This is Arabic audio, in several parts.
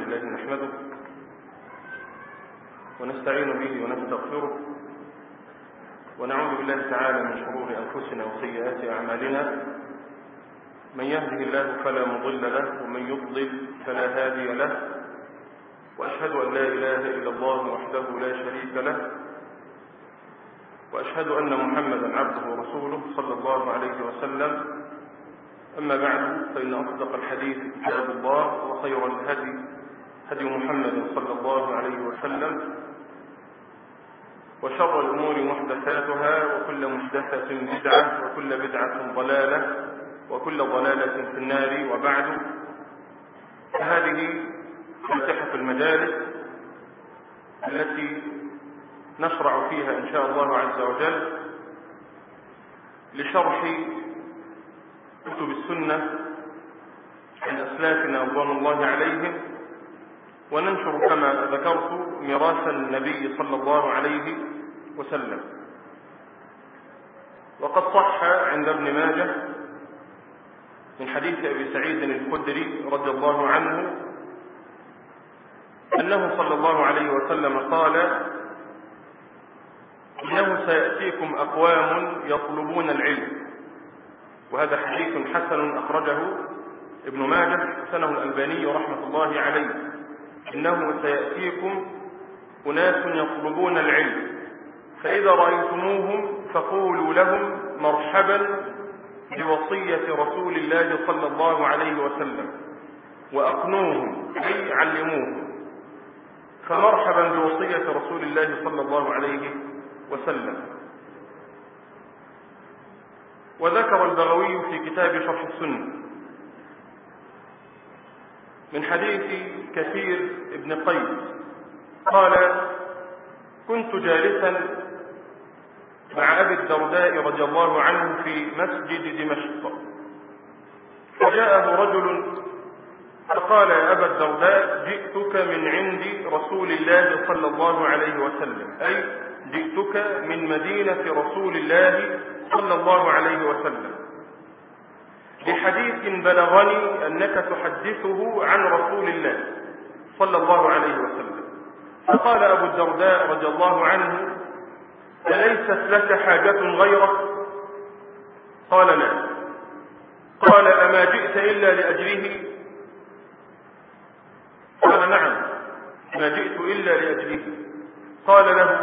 لله نحمده ونستعين به ونستغفره ونعوذ بالله تعالى من شرور أنفسنا وسيئات أعمالنا. من يهده الله فلا مضل له ومن يضلل فلا هادي له، وأشهد أن لا إله إلا الله وحده لا شريك له، وأشهد أن محمدا عبده ورسوله صلى الله عليه وسلم. أما بعد، فإن أصدق الحديث كتاب الله، وخير الهدي هدي محمد صلى الله عليه وسلم، وشر الأمور محدثاتها، وكل محدثة بدعة، وكل بدعة ضلالة، وكل ضلالة في النار. وبعد، فهذه فاتحة المجالس التي نشرع فيها إن شاء الله عز وجل لشرح كتب السنة عن أسلافنا رضوان الله عليهم، وننشر كما ذكرت ميراث النبي صلى الله عليه وسلم. وقد صح عند ابن ماجه من حديث أبي سعيد الخدري رضي الله عنه أنه صلى الله عليه وسلم قال: إنه سيأتيكم أقوام يطلبون العلم. وهذا حديث حسن أخرجه ابن ماجه، حسنه الألباني رحمة الله عليه. إنه سيأتيكم أناس يطلبون العلم، فإذا رأيتموهم فقولوا لهم مرحبا بوصية رسول الله صلى الله عليه وسلم، وأقنوهم أي علموهم، فمرحبا بوصية رسول الله صلى الله عليه وسلم. وذكر البغوي في كتاب شرح السنة من حديث كثير ابن قيس قال: كنت جالسا مع أبي الدرداء رضي الله عنه في مسجد دمشق، فجاءه رجل فقال: يا أبا الدرداء، جئتك من عند رسول الله صلى الله عليه وسلم، أي جئتك من مدينة رسول الله صلى الله عليه وسلم، بحديث بلغني أنك تحدثه عن رسول الله صلى الله عليه وسلم. فقال أبو الدرداء رضي الله عنه: أليست لك حاجة غيره؟ قال: لا. قال: أما جئت إلا لأجله؟ قال: نعم، ما جئت إلا لأجله. قال له: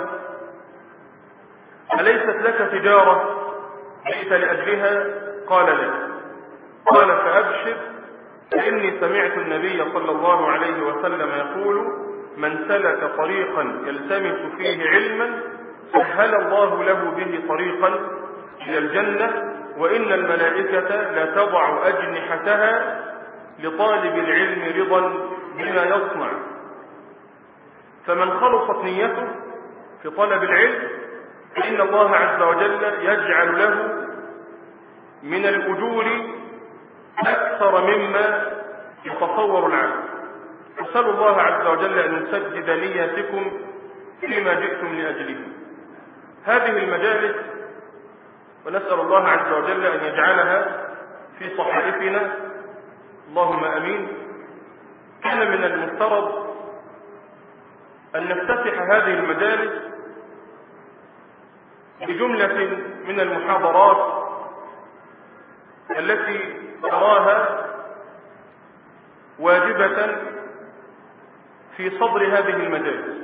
أليست لك تجارة جئت لأجلها؟ قال: لا. قال: فأبشر، فإني سمعت النبي صلى الله عليه وسلم يقول: من سلك طريقا يلتمس فيه علما سهل الله له به طريقا إلى الجنة، وإن الملائكة لا تضع أجنحتها لطالب العلم رضا بما يصنع. فمن خلصت نيته في طلب العلم فإن الله عز وجل يجعل له من الأجور أكثر مما يتصور العبد. أسأل الله عز وجل أن يسدد نياتكم فيما جئتم لأجله. هذه المجالس، ونسأل الله عز وجل أن يجعلها في صحائفنا، اللهم أمين، كان من المفترض أن نفتتح هذه المجالس بجملة من المحاضرات التي أراها واجبة في صدر هذه المجالس،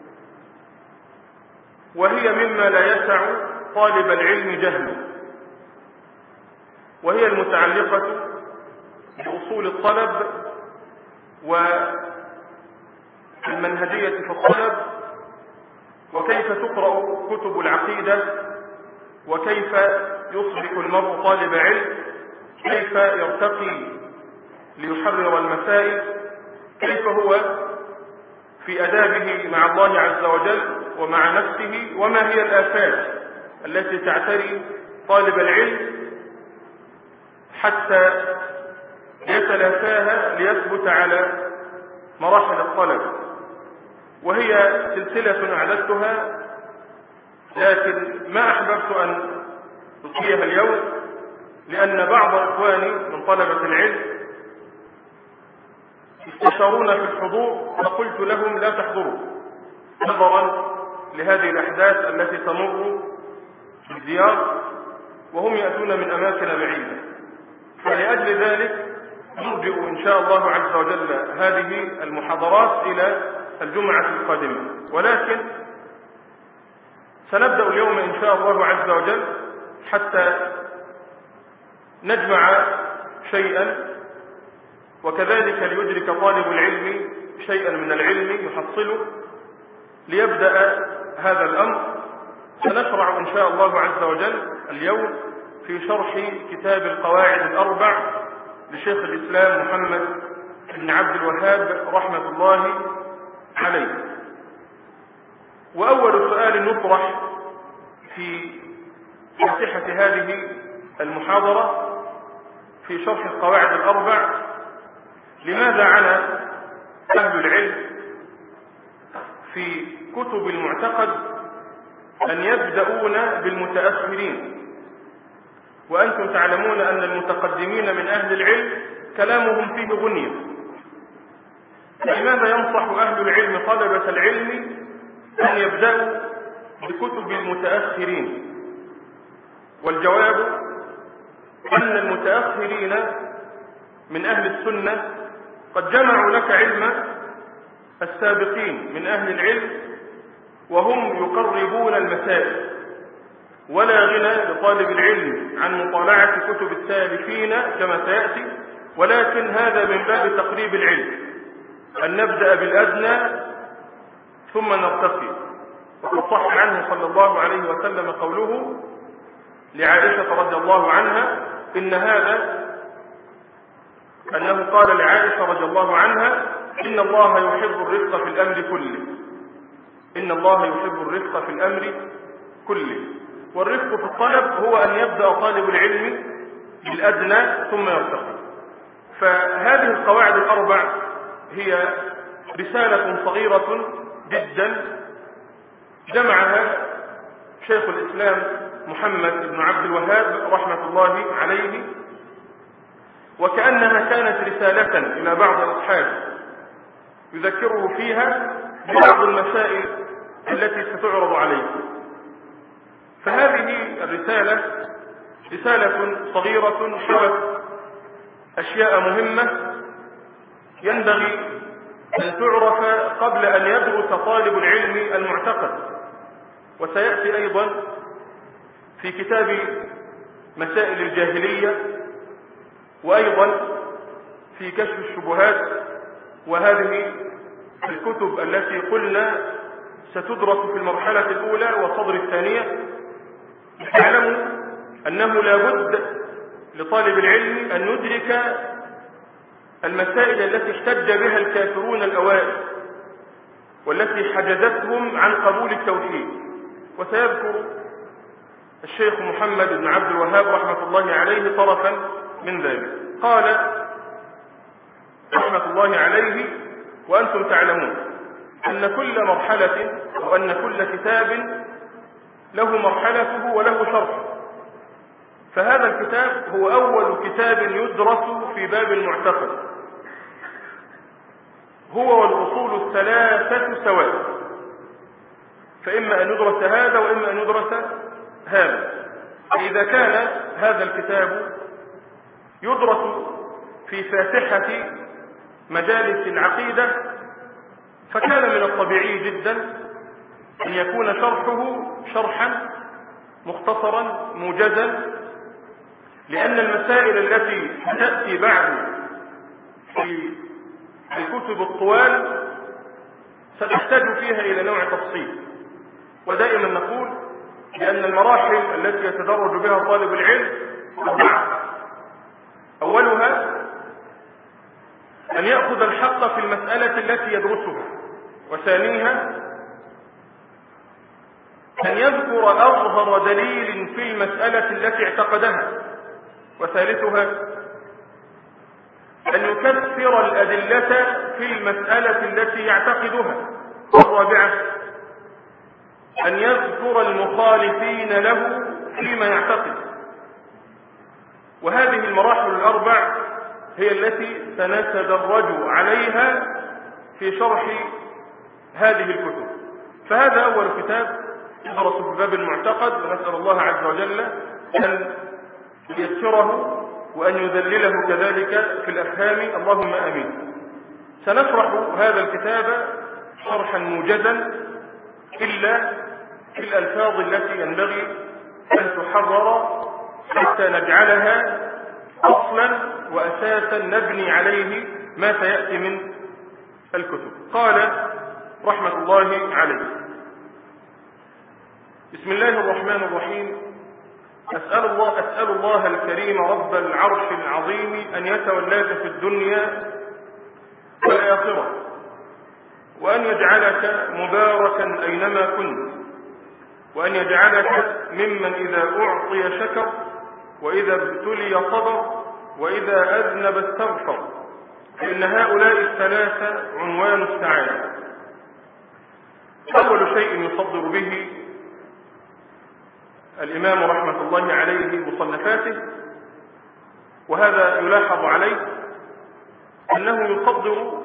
وهي مما لا يسع طالب العلم جهله، وهي المتعلقة بأصول الطلب والمنهجية في الطلب، وكيف تقرأ كتب العقيدة، وكيف يصبح المرء طالب علم، كيف يرتقي ليحرر المسائل، كيف هو في أدابه مع الله عز وجل ومع نفسه، وما هي الآفات التي تعتري طالب العلم حتى يتلافاها ليثبت على مراحل الطلب. وهي سلسلة أعددتها، لكن ما أحببت أن ألقيها اليوم، لأن بعض إخواني من طلبة العلم يستشارون في الحضور، فقلت لهم لا تحضروا نظرا لهذه الأحداث التي تمر بالديار وهم يأتون من أماكن بعيدة. فلأجل ذلك نرجئ إن شاء الله عز وجل هذه المحاضرات إلى الجمعة القادمة، ولكن سنبدأ اليوم إن شاء الله عز وجل حتى نجمع شيئا، وكذلك ليدرك طالب العلم شيئا من العلم يحصله ليبدأ هذا الأمر. سنشرع إن شاء الله عز وجل اليوم في شرح كتاب القواعد الأربع لشيخ الإسلام محمد بن عبد الوهاب رحمة الله عليه. وأول سؤال نطرح في فاتحة هذه المحاضرة في شرح القواعد الأربع: لماذا عنى أهل العلم في كتب المعتقد أن يبدأون بالمتأخرين، وأنتم تعلمون أن المتقدمين من أهل العلم كلامهم فيه غنية؟ لماذا ينصح أهل العلم طلبة العلم أن يبدأوا بكتب المتأخرين؟ والجواب أن المتأخرين من أهل السنة قد جمعوا لك علم السابقين من أهل العلم، وهم يقربون المسائل، ولا غنى لطالب العلم عن مطالعة كتب السالفين كما سيأتي، ولكن هذا من باب تقريب العلم، أن نبدأ بالأدنى ثم نرتقي. وقد صح عنه صلى الله عليه وسلم قوله لعائشة رضي الله عنها أنه قال لعائشة رضي الله عنها: إن الله يحب الرفق في الأمر كله. إن الله يحب الرفق في الأمر كله. والرفق في الطلب هو أن يبدأ طالب العلم بالأدنى ثم يرتقي. فهذه القواعد الأربع هي رسالة صغيرة جدا جمعها شيخ الإسلام محمد بن عبد الوهاب رحمة الله عليه، وكأنها كانت رسالة إلى بعض أصحابه يذكره فيها ببعض المسائل التي ستعرض عليه. فهذه الرسالة رسالة صغيرة حوت أشياء مهمة ينبغي أن تعرف قبل أن يدرس طالب العلم المعتقد. وسيأتي أيضا في كتاب مسائل الجاهلية، وأيضا في كشف الشبهات، وهذه الكتب التي قلنا ستدرس في المرحلة الأولى والصدر الثانية. اعلموا أنه لا بد لطالب العلم أن يدرك المسائل التي احتج بها الكافرون الأوائل والتي حجزتهم عن قبول التوحيد. وسيذكر الشيخ محمد بن عبد الوهاب رحمة الله عليه طرفا من ذلك. قال رحمة الله عليه: وأنتم تعلمون أن كل مرحلة أو أن كل كتاب له مرحلته وله شرح. فهذا الكتاب هو أول كتاب يدرس في باب المعتقد، هو والأصول الثلاثة سواء، فإما أن يدرس هذا وإما أن يدرس هذا. فإذا كان هذا الكتاب يدرس في فاتحة مجالس العقيدة، فكان من الطبيعي جدا أن يكون شرحه شرحا مختصرا موجزا، لأن المسائل التي تأتي بعد في الكتب الطوال ستحتاج فيها إلى نوع تفصيل. ودائما نقول بأن المراحل التي يتدرج بها طالب العلم أربعة: أولها أن يأخذ الحق في المسألة التي يدرسها، وثانيها أن يذكر أظهر دليل في المسألة التي اعتقدها، وثالثها أن يكثر الأدلة في المسألة التي يعتقدها، والرابعة أن يذكر المخالفين له فيما يعتقد. وهذه المراحل الأربع هي التي سنتدرج عليها في شرح هذه الكتب. فهذا أول كتاب يدرس في باب المعتقد، ونسأل الله عز وجل أن ييسره وأن يذلله كذلك في الأفهام، اللهم آمين. سنشرح هذا الكتاب شرحا موجزا إلا في الألفاظ التي ينبغي أن تحرر حتى نجعلها أصلا وأساسا نبني عليه ما سيأتي من الكتب. قال رحمة الله عليه: بسم الله الرحمن الرحيم. أسأل الله الكريم رب العرش العظيم أن يتولاك في الدنيا والآخرة، وأن يجعلك مباركا أينما كنت، وأن يجعلك ممن إذا أعطي شكر، وإذا ابتلي صبر، وإذا أذنب استغفر، فإن هؤلاء الثلاثة عنوان السعادة. أول شيء يصدر به الإمام رحمة الله عليه مصنفاته، وهذا يلاحظ عليه أنه يصدر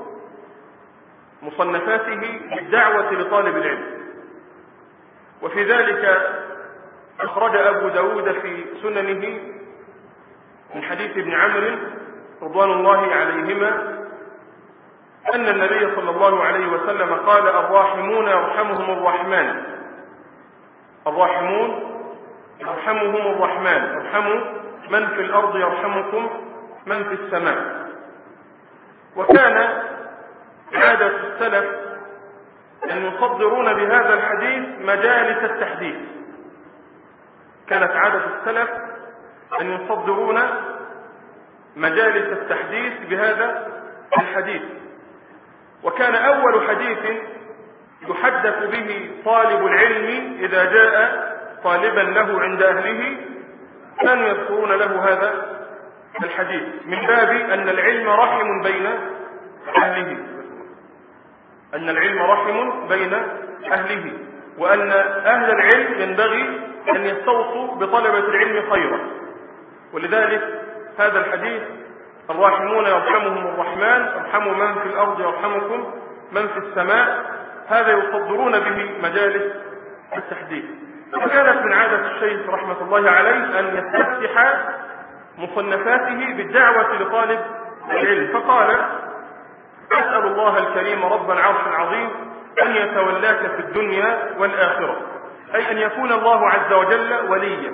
مصنفاته بالدعوة لطالب العلم، وفي ذلك أخرج أبو داود في سننه من حديث ابن عمرو رضوان الله عليهما أن النبي صلى الله عليه وسلم قال: الراحمون يرحمهم الرحمن، الراحمون يرحمهم الرحمن، ارحموا من في الأرض يرحمكم من في السماء. وكان عادة السلف أن يصدرون بهذا الحديث مجالس التحديث، كانت عادة السلف أن يصدرون مجالس التحديث بهذا الحديث. وكان أول حديث يحدث به طالب العلم إذا جاء طالبا له عند أهله كانوا يذكرون له هذا الحديث، من باب أن العلم رحم بين أهله، أن العلم رحم بين أهله، وأن أهل العلم ينبغي أن يستوصوا بطلبة العلم خيرا. ولذلك هذا الحديث: الراحمون يرحمهم الرحمن، ارحموا من في الأرض يرحمكم من في السماء، هذا يصدرون به مجالس التحديث. فكانت من عادة الشيخ رحمة الله عليه أن يستفتح مصنفاته بالدعوة لطالب العلم، فقال: أسأل الله الكريم رب العرش العظيم أن يتولاك في الدنيا والآخرة، أي أن يكون الله عز وجل وليا.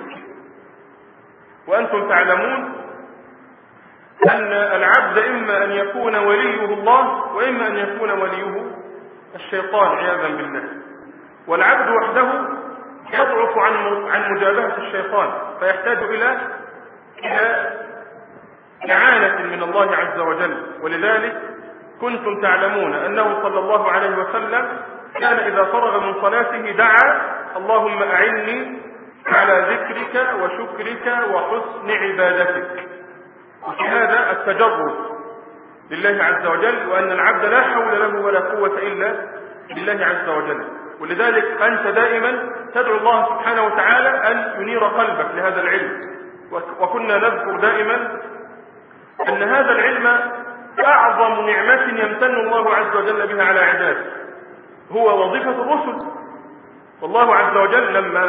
وأنتم تعلمون أن العبد إما أن يكون وليه الله، وإما أن يكون وليه الشيطان عياذا بالله. والعبد وحده يضعف عن مجابهة الشيطان، فيحتاج إلى إعانة من الله عز وجل. ولذلك كنتم تعلمون أنه صلى الله عليه وسلم كان إذا فرغ من صلاته دعا: اللهم أعني على ذكرك وشكرك وحسن عبادتك. وهذا التجرد لله عز وجل، وأن العبد لا حول له ولا قوة إلا بالله عز وجل. ولذلك أنت دائما تدعو الله سبحانه وتعالى أن ينير قلبك لهذا العلم. وكنا نذكر دائما أن هذا العلم أعظم نعمة يمتن الله عز وجل بها على عباده، هو وظيفة الرسل. والله عز وجل لما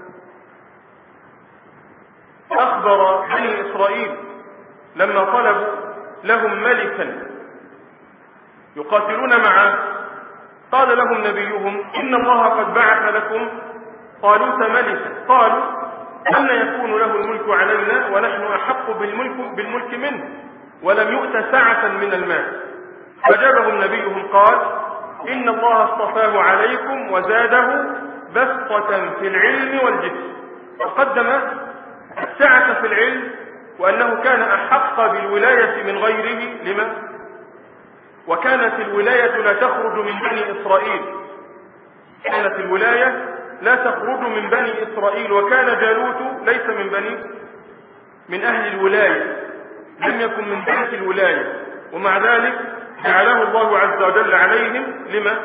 أخبر بني إسرائيل لما طلبوا لهم ملكا يقاتلون معه، قال لهم نبيهم: إن الله قد بعث لكم طالوت ملكا. قالوا: أن يكون له الملك علينا ونحن أحق بالملك منه ولم يؤت سعة من المال. فجابهم نبيهم قال: إن الله اصطفاه عليكم وزاده بسطة في العلم والجسم. وقدم السعة في العلم، وأنه كان أحق بالولاية من غيره. لما؟ وكانت الولاية لا تخرج من بني إسرائيل، كانت الولاية لا تخرج من بني إسرائيل. وكان جالوت ليس من أهل الولاية، لم يكن من بيت الولاية، ومع ذلك جعله الله عز وجل عليهم. لما؟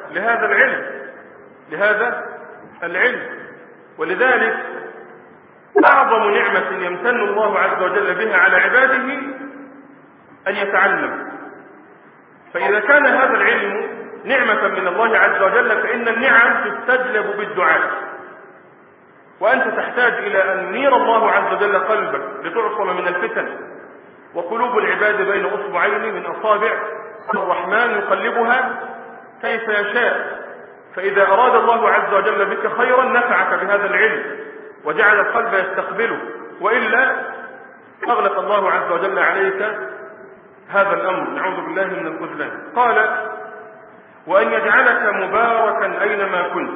لهذا العلم. ولذلك أعظم نعمة يمتن الله عز وجل بها على عباده أن يتعلم. فإذا كان هذا العلم نعمة من الله عز وجل فإن النعم تستجلب بالدعاء، وأنت تحتاج إلى أن ينير الله عز وجل قلبك لتعصم من الفتن. وقلوب العباد بين أصبعين من أصابع الرحمن يقلبها كيف يشاء. فإذا أراد الله عز وجل بك خيرا نفعك بهذا العلم وجعل القلب يستقبله، وإلا أغلق الله عز وجل عليك هذا الأمر، نعوذ بالله من الخذلان. قال: وأن يجعلك مباركا أينما كنت،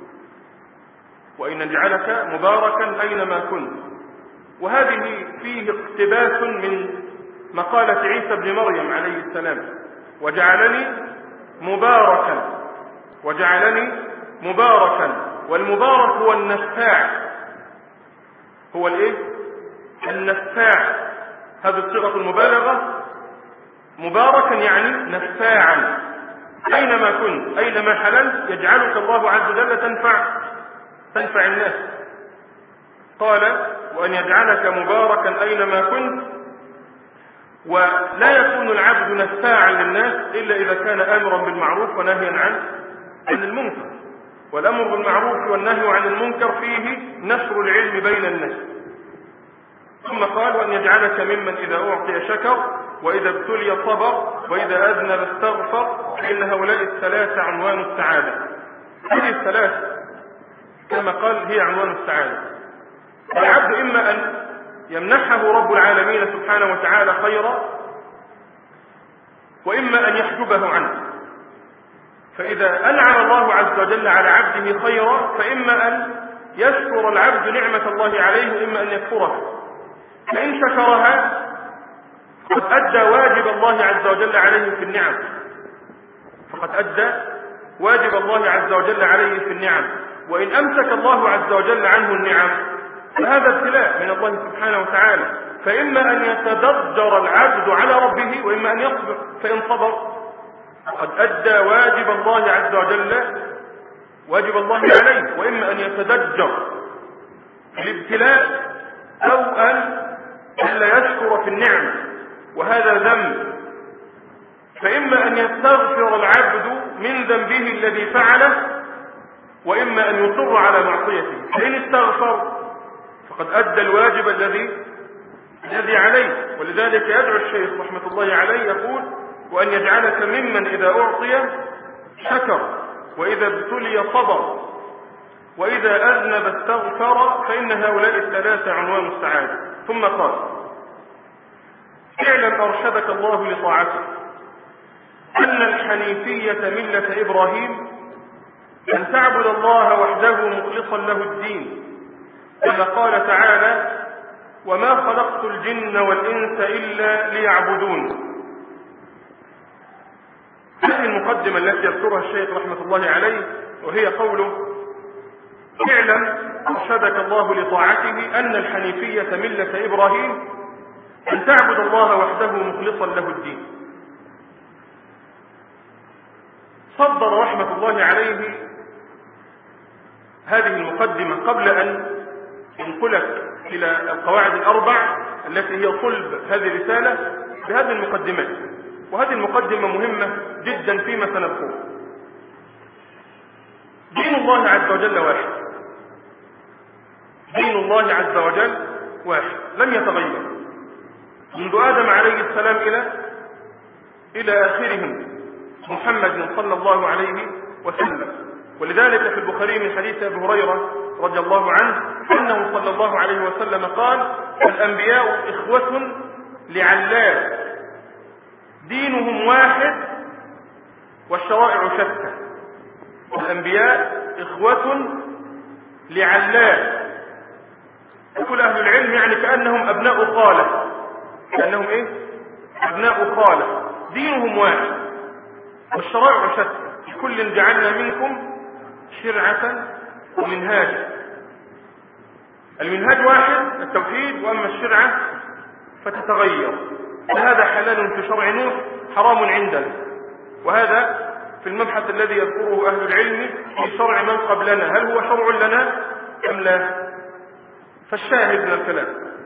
وأن يجعلك مباركا أينما كنت. وهذه فيه اقتباس من مقالة عيسى بن مريم عليه السلام: وجعلني مباركا، وجعلني مباركا. والمبارك هو النفاع، هو الايه؟ النفاع. هذه صيغة المبالغة، مباركا يعني نفاعا. أينما كنت، أينما حللت يجعلك الله عز وجل تنفع الناس. قال: وأن يجعلك مباركا أينما كنت. ولا يكون العبد نفاعا للناس إلا إذا كان آمرا بالمعروف ونهيا عن المنكر. والأمر بالمعروف والنهي عن المنكر فيه نشر العلم بين الناس. ثم قال: وأن يجعلك ممن إذا أعطي شكر وإذا ابتلي صبر وإذا أذنب استغفر، فإن هؤلاء الثلاثة عنوان السعادة. هذه الثلاث كما قال هي عنوان السعادة. العبد إما أن يمنحه رب العالمين سبحانه وتعالى خيرا، وإما أن يحجبه عنه. فإذا أنعم الله عز وجل على عبده خيرا فإما أن يشكر العبد نعمة الله عليه وإما أن يكفرها. فإن شكرها فقد أدى واجب الله عز وجل عليه في النعم، فقد أدى واجب الله عز وجل عليه في النعم. وإن أمسك الله عز وجل عنه النعم فهذا ابتلاء من الله سبحانه وتعالى. فإما أن يتضجر العبد على ربه وإما أن يصبر. فإن صبر فقد أدى واجب الله عز وجل، واجب الله عليه. وإما أن يتضجر في الابتلاء أو أن لا يشكر في النعمة، وهذا ذنب. فإما أن يستغفر العبد من ذنبه الذي فعله وإما أن يصر على معصيته. فإن استغفر فقد أدى الواجب الذي عليه. ولذلك يدعو الشيخ رحمة الله عليه يقول: وأن يجعلك ممن إذا أعطي شكر وإذا ابتلي صبر وإذا أذنب استغفر، فإن هؤلاء الثلاثة عنوان السعادة. ثم قال: اعلم أرشدك الله لطاعته أن الحنيفية ملة إبراهيم أن تعبد الله وحده مخلصا له الدين، كما قال تعالى: وما خلقت الجن والإنس إلا ليعبدون. هذه المقدمة التي يذكرها الشيخ رحمة الله عليه، وهي قوله: اعلم أرشدك الله لطاعته أن الحنيفية ملة إبراهيم أن تعبد الله وحده مخلصا له الدين. صدر رحمة الله عليه هذه المقدمة قبل أن ينقلك إلى القواعد الأربع التي هي صلب هذه الرسالة بهذه المقدمات. وهذه المقدمة مهمة جدا فيما سنذكره. دين الله عز وجل واحد، دين الله عز وجل واحد لم يتغير منذ آدم عليه السلام إلى آخرهم محمد صلى الله عليه وسلم. ولذلك في البخاري من حديث أبي هريرة رضي الله عنه أنه صلى الله عليه وسلم قال: الأنبياء إخوة لعلات دينهم واحد والشرائع شتى. الأنبياء إخوة لعلات. يقول أهل العلم يعني كأنهم أبناء خالة، كأنهم إيه؟ أبناء خالة، دينهم واحد والشرائع شتى، كل جعلنا منكم شرعة ومنهاجا. المنهاج واحد التوحيد، وأما الشرعة فتتغير. هذا حلال في شرع نوح حرام عندنا، وهذا في المبحث الذي يذكره أهل العلم في شرع من قبلنا، هل هو شرع لنا أم لا؟ فالشاهد من الكلام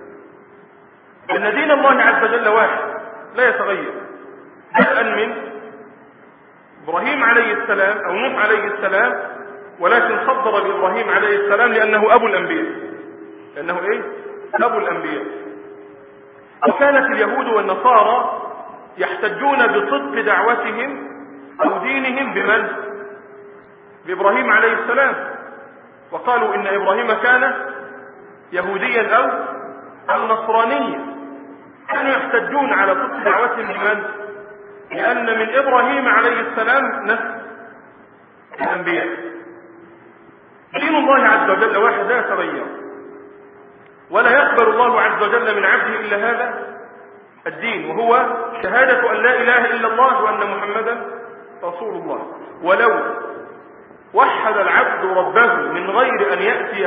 أن دين الله عز وجل واحد لا يتغير، بدءا من إبراهيم عليه السلام أو نوح عليه السلام، ولكن خضر بإبراهيم عليه السلام لأنه أبو الأنبياء، لأنه إيه؟ أبو الأنبياء. وكانت اليهود والنصارى يحتجون بصدق دعوتهم أو دينهم بمن؟ بإبراهيم عليه السلام، وقالوا إن إبراهيم كان يهوديا أو نصرانيا. كانوا يحتجون على صدق دعوتهم بمن؟ لأن من إبراهيم عليه السلام نسل الأنبياء. دين الله عز وجل واحد لا يتغير، ولا يقبل الله عز وجل من عبده إلا هذا الدين، وهو شهادة أن لا إله إلا الله وأن محمدا رسول الله. ولو وحد العبد ربه من غير أن يأتي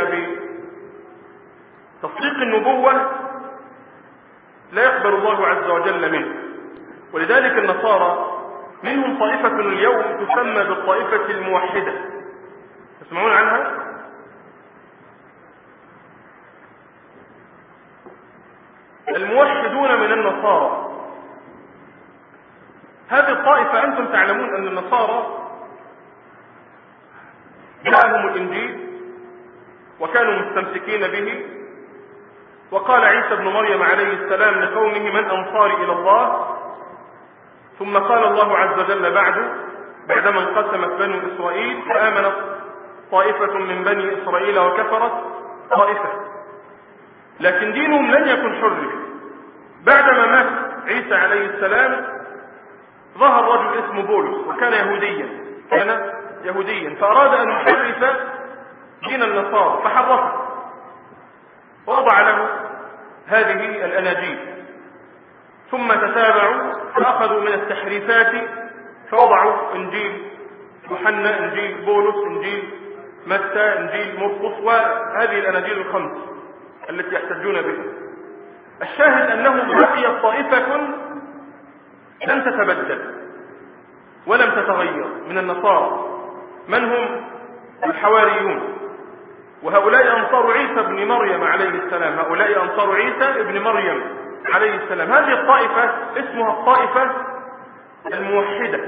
بتصديق النبوة لا يقبل الله عز وجل منه. ولذلك النصارى منهم طائفة اليوم تسمى بالطائفة الموحدة، تسمعون عنها؟ الموحدون من النصارى. هذه الطائفة أنتم تعلمون أن النصارى جاءهم الإنجيل وكانوا مستمسكين به، وقال عيسى ابن مريم عليه السلام لقومه من أنصاري إلى الله؟ ثم قال الله عز وجل بعدما انقسمت بنو إسرائيل فآمنت طائفة من بني إسرائيل وكفرت طائفة. لكن دينهم لن يكن حرف. بعدما مات عيسى عليه السلام ظهر رجل اسمه بولس وكان يهوديا، فأراد أن يحرف دين النصارى فحرفه ووضع له هذه الأناجيل، ثم تتابعوا فأخذوا من التحريفات فوضعوا إنجيل يوحنا، إنجيل بولس، إنجيل متى، إنجيل مرقس، وهذه الأناجيل الخمس التي يحتجون بها. الشاهد أنه بقيت طائفة لم تتبدل ولم تتغير من النصارى، من هم؟ الحواريون، وهؤلاء أنصار عيسى ابن مريم عليه السلام، هؤلاء أنصار عيسى ابن مريم عليه السلام. هذه الطائفة اسمها الطائفة الموحدة،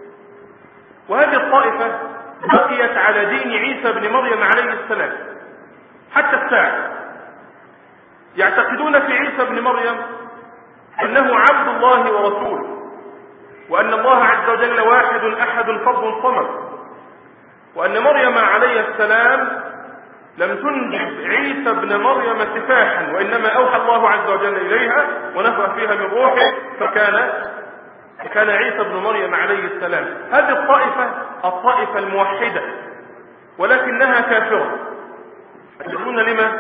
وهذه الطائفة بقيت على دين عيسى ابن مريم عليه السلام حتى الساعة. يعتقدون في عيسى ابن مريم أنه عبد الله ورسوله، وأن الله عز وجل واحد أحد فرد صمد، وأن مريم عليه السلام لم تنجب عيسى ابن مريم سفاحا، وإنما أوحى الله عز وجل إليها ونفخ فيها من روحه فكان عيسى ابن مريم عليه السلام. هذه الطائفة الموحدة، ولكنها كافرة. تدرون لما؟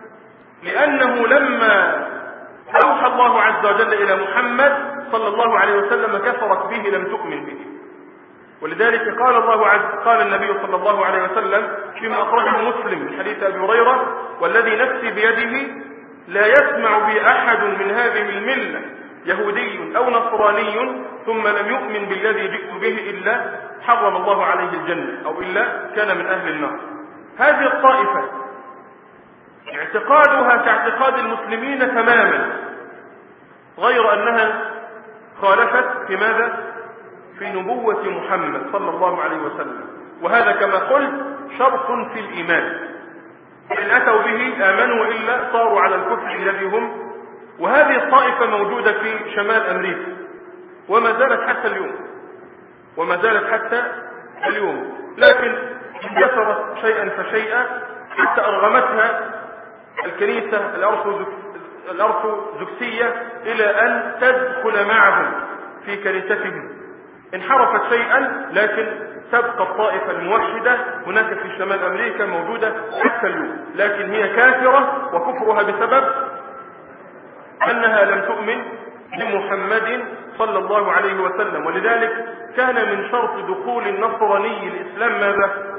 لأنه لما أوحى الله عز وجل إلى محمد صلى الله عليه وسلم كفرت به، لم تؤمن به. ولذلك قال النبي صلى الله عليه وسلم فيما أخرجه مسلم من حديث أبي هريرة: والذي نفسي بيده لا يسمع بي أحد من هذه الملة يهودي أو نصراني ثم لم يؤمن بالذي جئت به إلا حرم الله عليه الجنة، أو إلا كان من أهل النار. هذه الطائفة اعتقادها كاعتقاد المسلمين تماما، غير أنها خالفت في ماذا؟ في نبوة محمد صلى الله عليه وسلم. وهذا كما قلت شرط في الإيمان، إن أتوا به آمنوا وإلا صاروا على الكفر الذي هم. وهذه الطائفة موجودة في شمال أمريكا وما زالت حتى اليوم، لكن انكسرت شيئا فشيئا حتى أرغمتها الكنيسة الأرثوذكسية إلى أن تدخل معهم في كنيستهم. انحرفت شيئا، لكن تبقى الطائفة الموحدة هناك في شمال أمريكا موجودة حتى اليوم، لكن هي كافرة، وكفرها بسبب أنها لم تؤمن بمحمد صلى الله عليه وسلم. ولذلك كان من شرط دخول النصراني الإسلام ماذا؟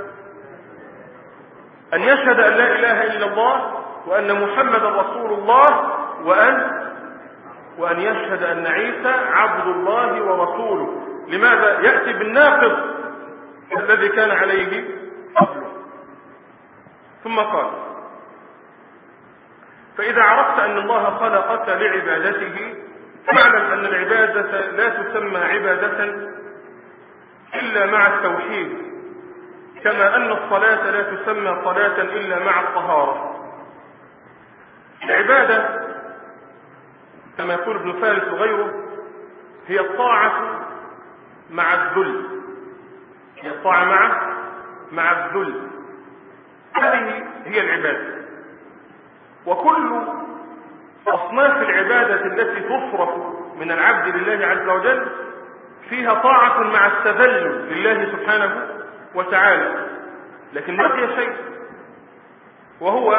أن يشهد أن لا إله إلا الله وأن محمد رسول الله، وأن يشهد أن عيسى عبد الله ورسوله. لماذا؟ يأتي بالناقض الذي كان عليه قبله. ثم قال: فإذا عرفت أن الله خلقك لعبادته فاعلم أن العبادة لا تسمى عبادة إلا مع التوحيد، كما أن الصلاة لا تسمى صلاة إلا مع الطهارة. العبادة كما يقول ابن فارس وغيره هي الطاعة مع الذل، هي الطاعة مع الذل، هذه هي العبادة. وكل أصناف العبادة التي تصرف من العبد لله عز وجل فيها طاعة مع التذلل لله سبحانه وتعالى، لكن بقي شيء، وهو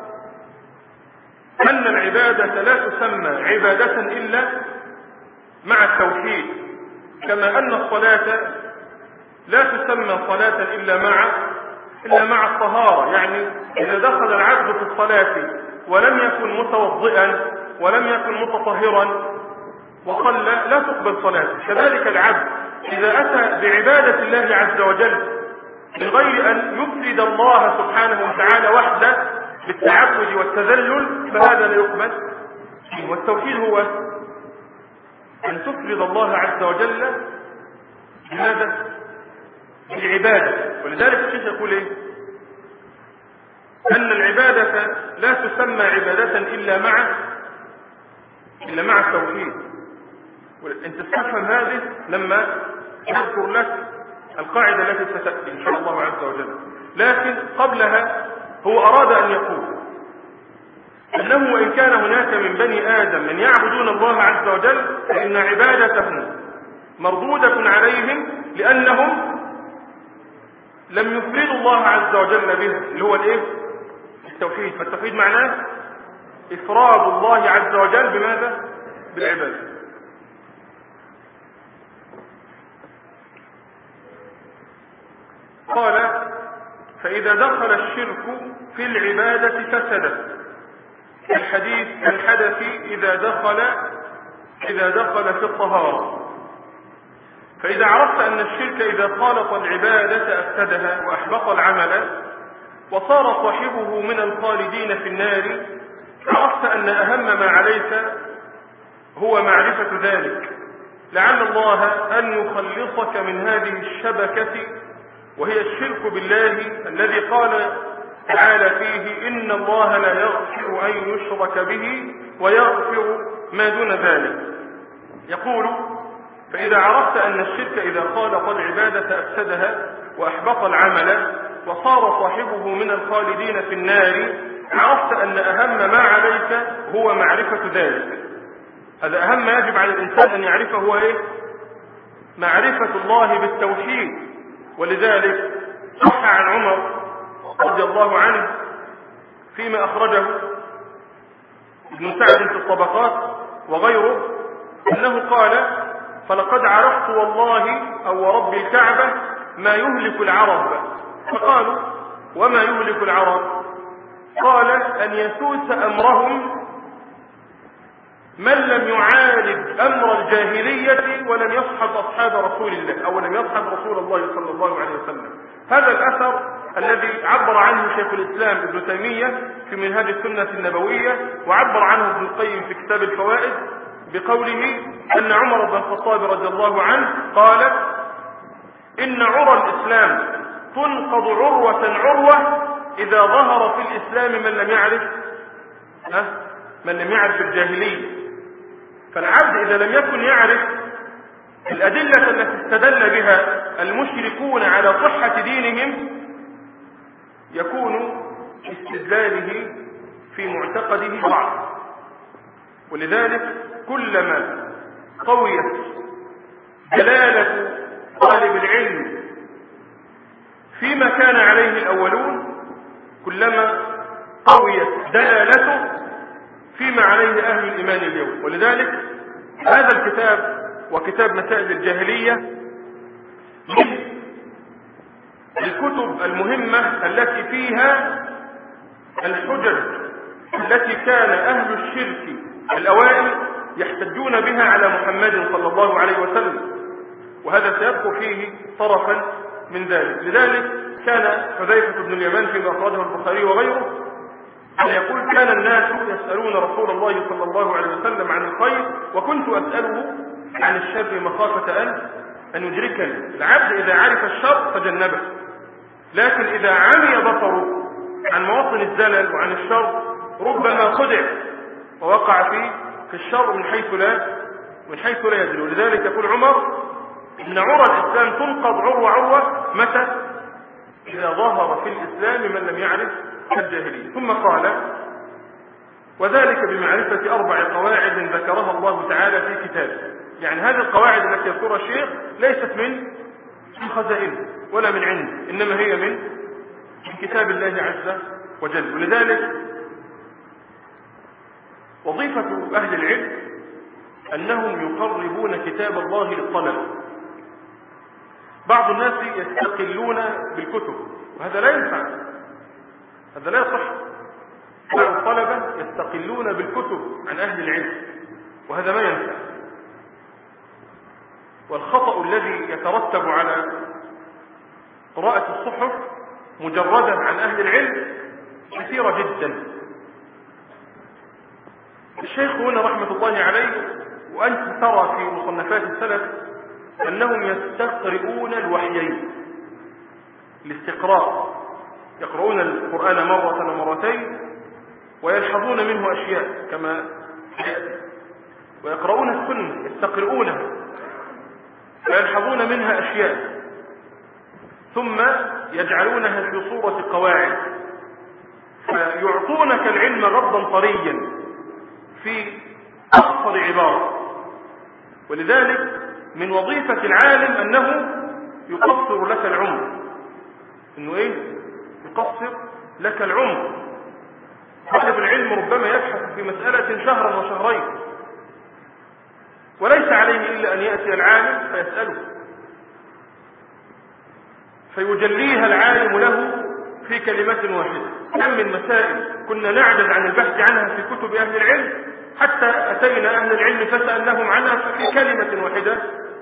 أن العبادة لا تسمى عبادة إلا مع التوحيد، كما أن الصلاة لا تسمى صلاة إلا مع الطهارة. يعني إذا دخل العبد في الصلاة ولم يكن متوضئا ولم يكن متطهرا وصلى لا تقبل صلاته. كذلك العبد إذا أتى بعبادة الله عز وجل من غير أن يفرد الله سبحانه وتعالى وحده بالتعبد والتذلل فهذا لا يقبل. والتوحيد هو أن تفرد الله عز وجل بهذا العبادة. ولذلك الشيخ يقول إيه؟ أن العبادة لا تسمى عبادة إلا مع التوحيد. أنت تفهم هذه لما أذكر لك القاعدة التي ستأتي إن شاء الله عز وجل. لكن قبلها هو أراد أن يقول أنه وإن كان هناك من بني آدم من يعبدون الله عز وجل فإن عبادتهم مردودة عليهم لأنهم لم يفردوا الله عز وجل بها، اللي هو الايه؟ التوحيد. فالتوحيد معناه إفراد الله عز وجل بماذا؟ بالعبادة. قال فإذا دخل الشرك في العبادة فسدت. الحديث الحدث إذا دخل في الطهارة. فإذا عرفت أن الشرك إذا خالط العبادة أفسدها وأحبط العمل وصار صاحبه من الخالدين في النار، عرفت أن أهم ما عليك هو معرفة ذلك، لعل الله أن يخلصك من هذه الشبكة وهي الشرك بالله الذي قال تعالى فيه إن الله لا يغفر أن يشرك به ويغفر ما دون ذلك. يقول فإذا عرفت أن الشرك إذا خالط العبادة أفسدها وأحبط العمل وصار صاحبه من الخالدين في النار، عرفت أن أهم ما عليك هو معرفة ذلك. هذا أهم ما يجب على الإنسان أن يعرفه هو إيه؟ معرفة الله بالتوحيد. ولذلك صح عن عمر رضي الله عنه فيما أخرجه ابن سعد في الطبقات وغيره أنه قال فلقد عرفت والله أو رب الكعبة ما يهلك العرب. فقالوا وما يهلك العرب؟ قال أن يسوس أمرهم من لم يعالج أمر الجاهلية ولم يصحب أصحاب رسول الله أو لم يصحب رسول الله صلى الله عليه وسلم. هذا الأثر الذي عبر عنه شيخ الإسلام ابن تيمية في منهاج السنة النبوية، وعبر عنه ابن القيم في كتاب الفوائد بقوله أن عمر بن الخطاب رضي الله عنه قال إن عرى الإسلام تنقض عروة إذا ظهر في الإسلام من لم يعرف الجاهلية. فالعبد إذا لم يكن يعرف الأدلة التي استدل بها المشركون على صحة دينهم يكون استدلاله في معتقده ضعف. ولذلك كلما قويت دلالة طالب العلم فيما كان عليه الأولون كلما قويت دلالته فيما عليه أهل الإيمان اليوم. ولذلك هذا الكتاب وكتاب مسائل الجاهلية من الكتب المهمة التي فيها الحجج التي كان أهل الشرك الأوائل يحتجون بها على محمد صلى الله عليه وسلم، وهذا سيبقى فيه طرفا من ذلك. لذلك كان حذيفة بن اليمان فيما أخرجه البخاري وغيره يقول كان الناس يسألون رسول الله صلى الله عليه وسلم عن الخير وكنت أسأله عن الشر مخافة أن يدركني. العبد إذا عرف الشر تجنبه، لكن إذا عمي بصره عن مواطن الزلل وعن الشر ربما خدع ووقع في الشر من حيث لا يدري. ولذلك يقول عمر إن عرى الإسلام تنقض عروة متى؟ إذا ظهر في الإسلام من لم يعرف الجاهلية. ثم قال وذلك بمعرفة 4 قواعد ذكرها الله تعالى في كتابه. يعني هذه القواعد التي يذكرها الشيخ ليست من خزائنه ولا من عنده، إنما هي من كتاب الله عز وجل. ولذلك وظيفة أهل العلم أنهم يقربون كتاب الله للطلب. بعض الناس يستقلون بالكتب وهذا لا ينفع، هذا لا يصح. بعض الطلبة يستقلون بالكتب عن أهل العلم وهذا ما ينفع. والخطأ الذي يترتب على قراءة الصحف مجردا عن أهل العلم كثيرة جدا. الشيخ هنا رحمة الله عليه وأنت ترى في مصنفات السلف أنهم يستقرؤون الوحيين، الاستقراء، يقرؤون القرآن مرة ومرتين ويلحظون منه أشياء كما يأتي، ويقرؤون السنة يستقرؤونها ويلحظون منها أشياء ثم يجعلونها في صورة قواعد فيعطونك العلم غضا طريا في أقصر عبارة. ولذلك من وظيفة العالم أنه يقصر لك العمر. إنه يقصر لك العمر. طالب العلم ربما يبحث في مسألة شهرا وشهرين وليس عليه إلا أن يأتي العالم فيسأله فيجليها العالم له في كلمة واحدة. كم من مسائل كنا نعجز عن البحث عنها في كتب أهل العلم حتى أتينا أهل العلم فسألناهم عنها في كلمة واحدة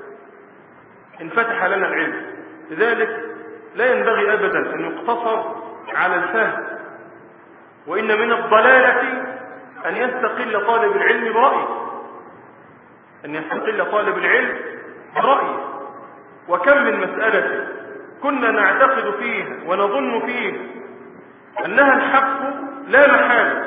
انفتح لنا العلم. لذلك لا ينبغي أبدا أن يقتصر على الفهم، وإن من الضلالة أن يستقل طالب العلم برأيه، أن يستقل طالب العلم برأيه. وكم من مسألة كنا نعتقد فيها ونظن فيها أنها الحق لا محالة،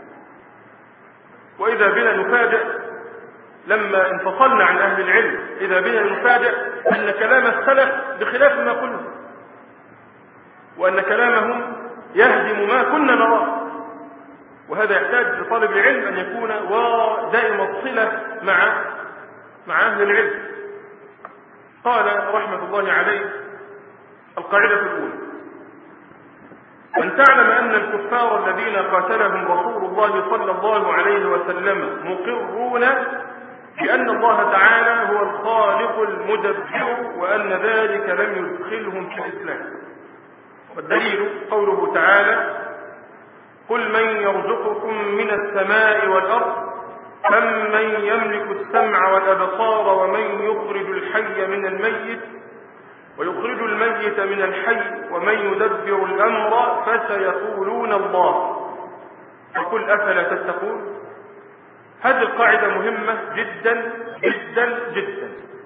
وإذا بنا نفاجأ لما انفصلنا عن أهل العلم إذا بنا نفاجأ أن كلام السلف بخلاف ما قلنا، وأن كلامهم يهدم ما كنا نراه. وهذا يحتاج لطالب العلم أن يكون دائم الصلة مع أهل العلم. قال رحمة الله عليه القاعدة الأولى: أن تعلم أن الكفار الذين قاتلهم رسول الله صلى الله عليه وسلم مقرون بأن الله تعالى هو الخالق المدبر وأن ذلك لم يدخلهم في الإسلام. والدليل قوله تعالى: قل من يرزقكم من السماء والأرض أمن يملك السمع والأبصار ومن يخرج الحي من الميت ويخرج الميت من الحي ومن يدبر الأمر فسيقولون الله فقل أفلا تتقون. هذه القاعدة مهمة جدا جدا جدا.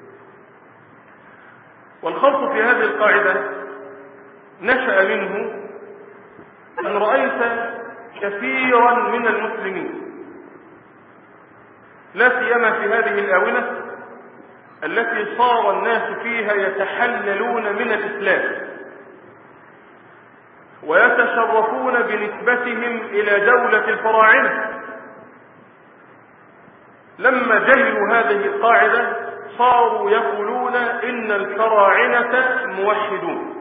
والخلط في هذه القاعدة نشأ منه أن رأيت كثيرا من المسلمين لا سيما في هذه الآونة التي صار الناس فيها يتحللون من الإسلام ويتشرفون بنسبتهم إلى دولة الفراعنة، لما جهلوا هذه القاعدة صاروا يقولون إن الفراعنة موحدون،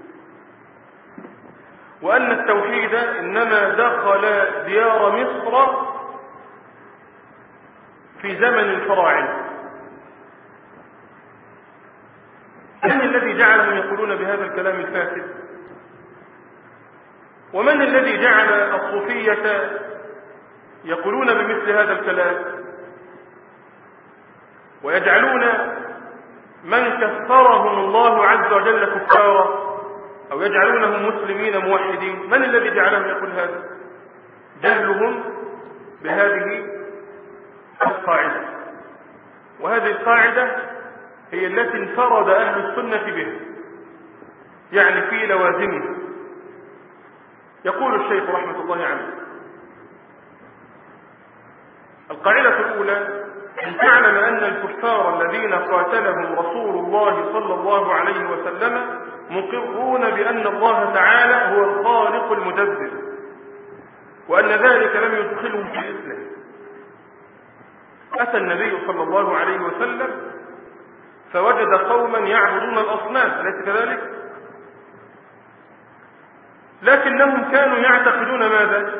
وأن التوحيد إنما دخل ديار مصر في زمن الفراعنة. من الذي جعلهم يقولون بهذا الكلام الفاسد؟ ومن الذي جعل الصوفية يقولون بمثل هذا الكلام ويجعلون من كفرهم الله عز وجل كفارا أو يجعلونهم مسلمين موحدين؟ من الذي جعلهم يقول هذا؟ جهلهم بهذه القاعدة، وهذه القاعدة هي التي انفرد أهل السنة بها، يعني في لوازمها. يقول الشيخ رحمة الله عليه: القاعدة الأولى أن تعلم أن الكفار الذين قاتلهم رسول الله صلى الله عليه وسلم مقرون بأن الله تعالى هو الخالق المدبر، وأن ذلك لم يدخلهم في الإسلام. أتى النبي صلى الله عليه وسلم فوجد قوما يعبدون الأصنام، أليس كذلك؟ لكنهم كانوا يعتقدون ماذا؟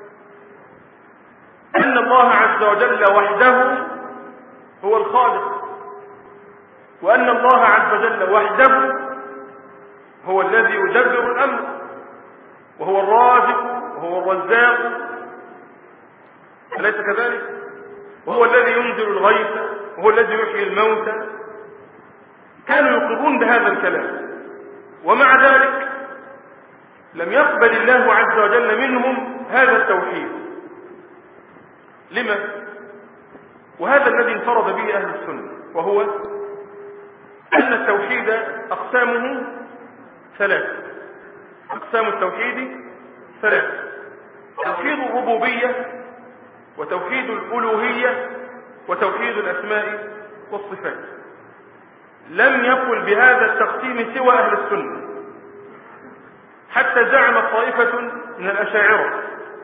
أن الله عز وجل وحده هو الخالق، وأن الله عز وجل وحده هو الذي يدبر الأمر، وهو الرازق وهو الرزاق، أليس كذلك؟ وهو الذي ينزل الغيث، وهو الذي يحيي الموتى. كانوا يقرون بهذا الكلام، ومع ذلك لم يقبل الله عز وجل منهم هذا التوحيد. لما؟ وهذا الذي انفرد به أهل السنة، وهو أن التوحيد أقسامه ثلاث. أقسام التوحيد ثلاث: توحيد الربوبية، وتوحيد الألوهية، وتوحيد الأسماء والصفات. لم يقل بهذا التقسيم سوى أهل السنة، حتى زعم طائفة من الأشاعرة،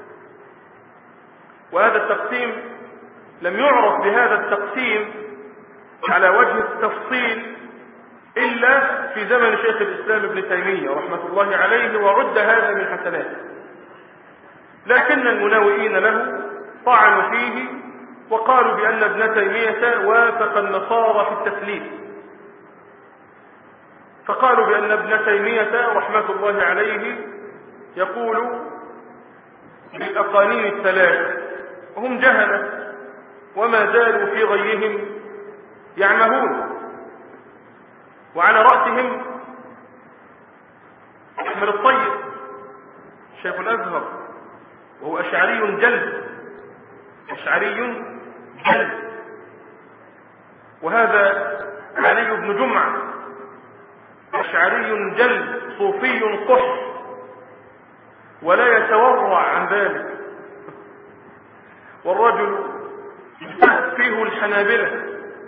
وهذا التقسيم لم يعرف بهذا التقسيم على وجه التفصيل إلا في زمن شيخ الإسلام ابن تيمية رحمة الله عليه، وعد هذا من حسناته. لكن المناوئين له طعنوا فيه وقالوا بأن ابن تيمية وافق النصارى في التسليم، فقالوا بأن ابن تيمية رحمة الله عليه يقول بالأقانيم الثلاث، وهم جهلة وما زالوا في غيهم يعمهون. وعلى رأسهم أحمد الطيب شيخ الأزهر، وهو أشعري جلد، أشعري جلد. وهذا علي بن جمعة أشعري جلد صوفي قح، ولا يتورع عن ذلك. والرجل فيه الحنابلة،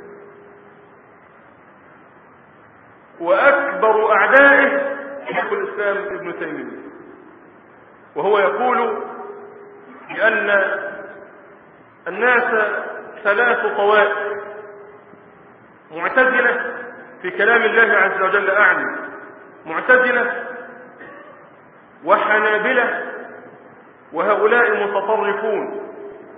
وأكبر أعدائه شيخ الإسلام ابن تيمية، وهو يقول بأن الناس ثلاث طوائف: معتزلة في كلام الله عز وجل أعني، معتزلة وحنابلة وهؤلاء متطرفون،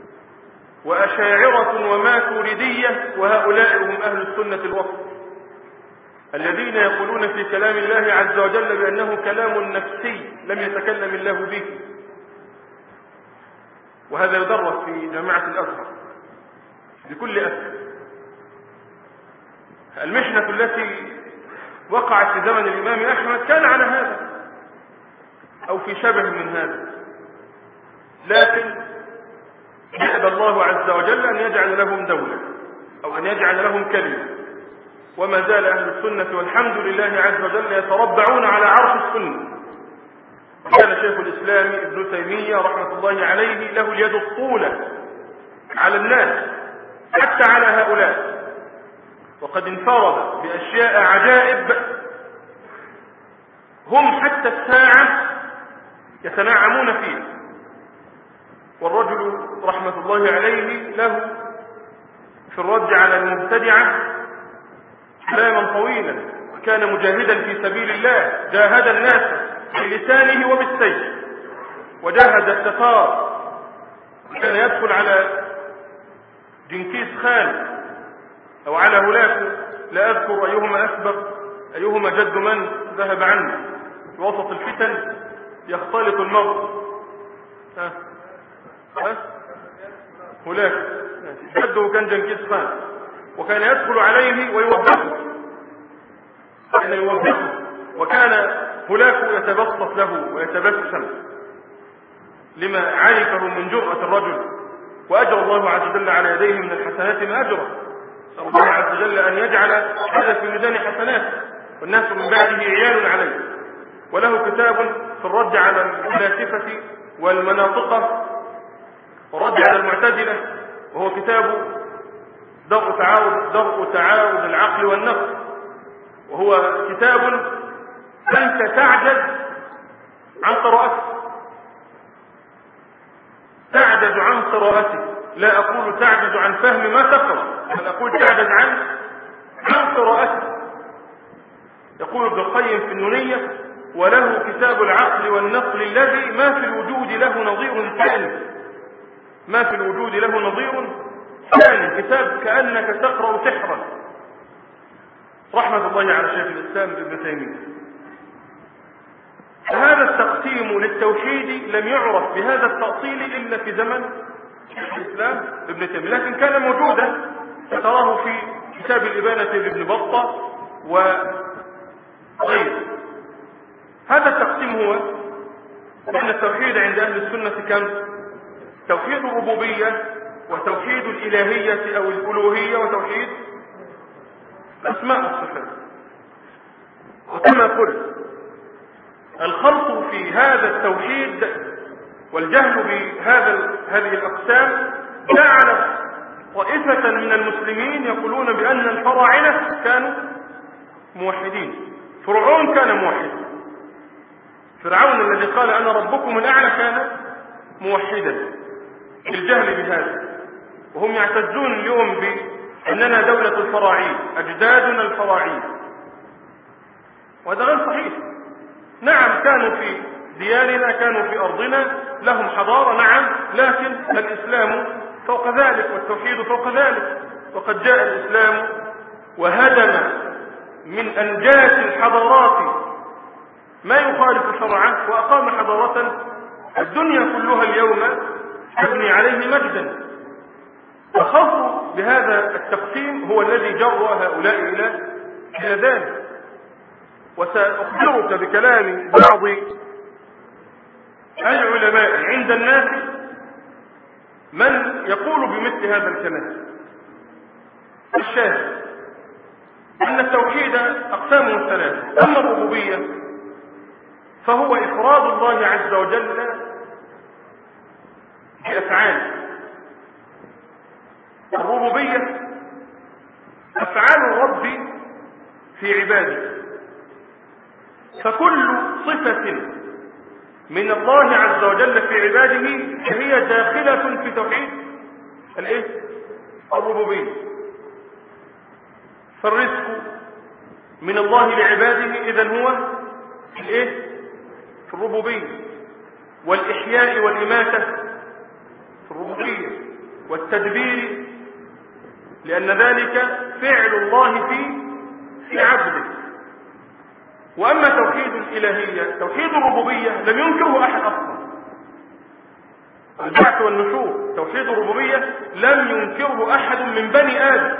وأشاعرة وماتريدية وهؤلاء هم أهل السنة الوسط، الذين يقولون في كلام الله عز وجل بأنه كلام نفسي لم يتكلم الله به. وهذا يدرس في جامعة الأزهر بكل أسف. المحنة التي وقعت في زمن الإمام أحمد كان على هذا أو في شبه من هذا، لكن يأبى الله عز وجل أن يجعل لهم دولة أو أن يجعل لهم كلمة، وما زال أهل السنة والحمد لله عز وجل يتربعون على عرش السنة. كان شيخ الإسلام ابن تيمية رحمة الله عليه له اليد الطولة على الناس حتى على هؤلاء، وقد انفرد بأشياء عجائب هم حتى الساعة يتنعمون فيها. والرجل رحمة الله عليه له في الرد على المبتدعة كلاما طويلا، وكان مجاهدا في سبيل الله، جاهد الناس بلسانه وبالسيف، وجاهد التتار، وكان يدخل على جنكيز خان أو على هولاكو، لا أذكر أيهما أسبق، أيهما جد من ذهب عنه. في وسط الفتن يختلط الموت. هولاكو جده كان جنكيز خان، وكان يدخل عليه ويوبخه، وكان هولاكو يتبسط له ويتبسم. لما عرفه من جرأة الرجل، وأجرى الله عز وجل على يديه من الحسنات ما أجرى. نسأل الله عز وجل أن يجعل هذا في ميزان حسنات، والناس من بعده عيال عليه. وله كتاب في الرد على الفلاسفة والمناطقة والرد على المعتزلة، وهو كتاب درء تعارض العقل والنقل، وهو كتاب أنت تعجز عن قراءته، تعجز عن قراءته، لا أقول تعجز عن فهم ما تقرأ، بل أقول تعجز عن قراءته. يقول ابن القيم في النونية: وله كتاب العقل والنقل الذي ما في الوجود له نظير ثاني، ما في الوجود له نظير ثاني، كتاب كأنك تقرأ سحرا. رحمة الله على شيخ الإسلام ابن تيمية. هذا التقسيم للتوحيد لم يعرف بهذا التأصيل إلا في زمن الإسلام ابن تيمية، لكن كان موجودا، فتراه في كتاب الإبانة لابن بطة وغيره. هذا التقسيم هو أن التوحيد عند أهل السنة كان توحيد الربوبية، وتوحيد الإلهية أو الألوهية، وتوحيد الأسماء والصفات. وكما قلت، الخلط في هذا التوحيد والجهل بهذه الأقسام جعل طائفة من المسلمين يقولون بأن الفراعنة كانوا موحدين. فرعون كان موحدا، فرعون الذي قال أنا ربكم الأعلى كان موحدا، بالجهل بهذا. وهم يعتزون اليوم بأننا دولة الفراعين، أجدادنا الفراعين، وهذا غير صحيح. نعم، كانوا في ديارنا، كانوا في أرضنا، لهم حضارة، نعم، لكن الإسلام فوق ذلك والتوحيد فوق ذلك. وقد جاء الإسلام وهدم من أنجاس الحضارات ما يخالف شرعه، وأقام حضارة الدنيا كلها اليوم تبني عليه مجدا. الخوف بهذا التقسيم هو الذي جر هؤلاء إلى ذلك. وسأخبرك بكلام بعض العلماء عند الناس من يقول بمثل هذا الكلام. الشاهد أن التوحيد أقسامه ثلاثة. أما الربوبية فهو إفراد الله عز وجل بأفعاله. الربوبية أفعال الرب في عباده، فكل صفة من الله عز وجل في عباده هي داخلة في توحيد الربوبية. فالرزق من الله لعباده إذن هو في الربوبية، والإحياء والإماتة في الربوبية، والتدبير لأن ذلك فعل الله في عبده. وأما توحيد الإلهية، توحيد الربوبية لم ينكره أحد أصلا. البعث والنشور، توحيد الربوبية لم ينكره أحد من بني آدم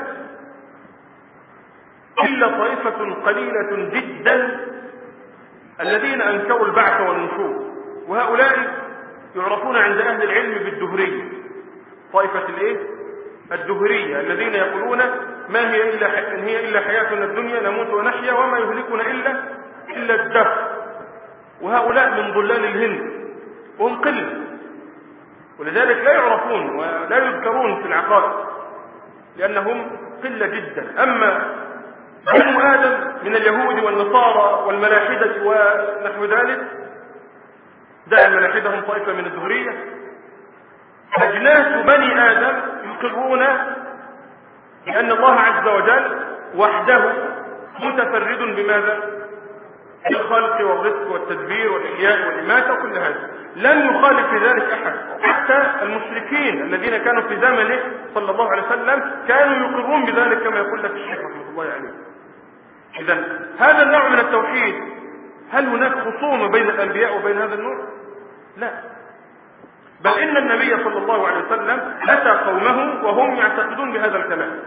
إلا طائفة قليلة جدا الذين أنكروا البعث والنشور، وهؤلاء يعرفون عند أهل العلم بالدهرية. طائفة الدهرية الذين يقولون ما هي إلا حياتنا الدنيا نموت ونحيا وما يهلكنا إلا الدهر. وهؤلاء من ضلال الهند، وهم قلة، ولذلك لا يعرفون ولا يذكرون في العقائد لأنهم قلة جدا. أما بنو آدم من اليهود والنصارى والملاحدة ونحو ذلك، دع الملاحدة هم طائفة من الدهرية، أجناس بني آدم يقرون بأن الله عز وجل وحده متفرد بماذا؟ الخلق والرزق والتدبير والإحياء والإماتة وكل هذا. لم يخالف في ذلك أحد، حتى المشركين الذين كانوا في زمنه صلى الله عليه وسلم كانوا يقرون بذلك كما يقول لك الشيخ رحمه الله عليه. إذن هذا النوع من التوحيد، هل هناك خصومة بين الأنبياء وبين هذا النوع؟ لا، بل إن النبي صلى الله عليه وسلم أتى قومه وهم يعتقدون بهذا الكلام.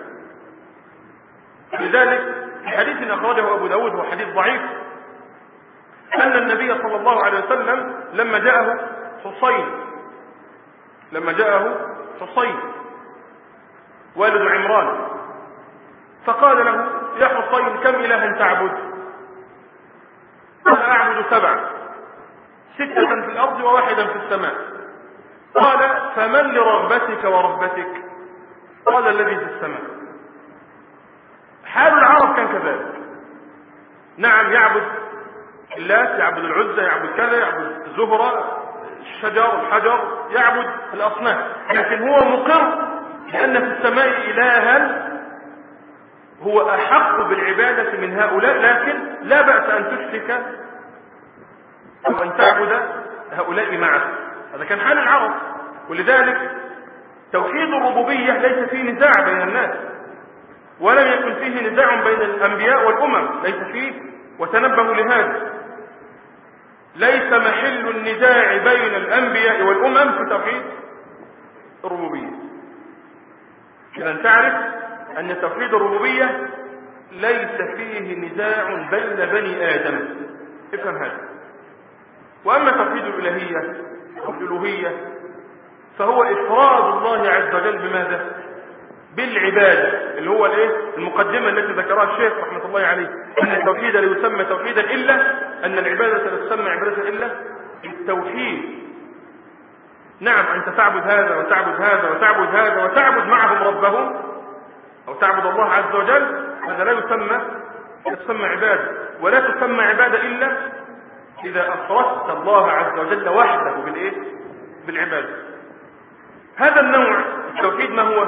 لذلك في حديث أخرجه أبو داود هو حديث ضعيف، أن النبي صلى الله عليه وسلم لما جاءه حصين لما جاءه حصين والد عمران فقال له يا حصين كم إلها تعبد؟ قال أعبد 7، 6 في الأرض وواحدا في السماء. قال فمن لرغبتك ورهبتك؟ قال الذي في السماء. حال العرب كان كذلك، نعم يعبد اللات، يعبد العزى، يعبد كذا، يعبد الزهرة، الشجر، الحجر، يعبد الأصنام، لكن هو مقر لأن في السماء إلها هو أحق بالعبادة من هؤلاء، لكن لا بأس أن تشرك أو أن تعبد هؤلاء معه. هذا كان حال العرب. ولذلك توحيد الربوبية ليس فيه نزاع بين الناس، ولم يكن فيه نزاع بين الأنبياء والأمم، ليس فيه. وتنبهوا لهذا، ليس محل النزاع بين الأنبياء والأمم في توحيد الربوبية. إذا تعرف أن توحيد الربوبية ليس فيه نزاع بين بني آدم، افهم هذا. وأما توحيد الإلهية أو الألوهية فهو إفراد الله عز وجل بماذا؟ بالعبادة، اللي هو المقدمة التي ذكرها الشيخ رحمة الله عليه، أن التوحيد لا يسمى توحيدا إلا أن العبادة لا تسمى عبادة إلا بالتوحيد. نعم أنت تعبد هذا وتعبد هذا وتعبد هذا وتعبد معهم ربهم أو تعبد الله عز وجل، هذا لا يسمى عبادة، ولا تسمى عبادة إلا إذا أفردت الله عز وجل وحده بالعبادة. هذا النوع التوحيد ما هو؟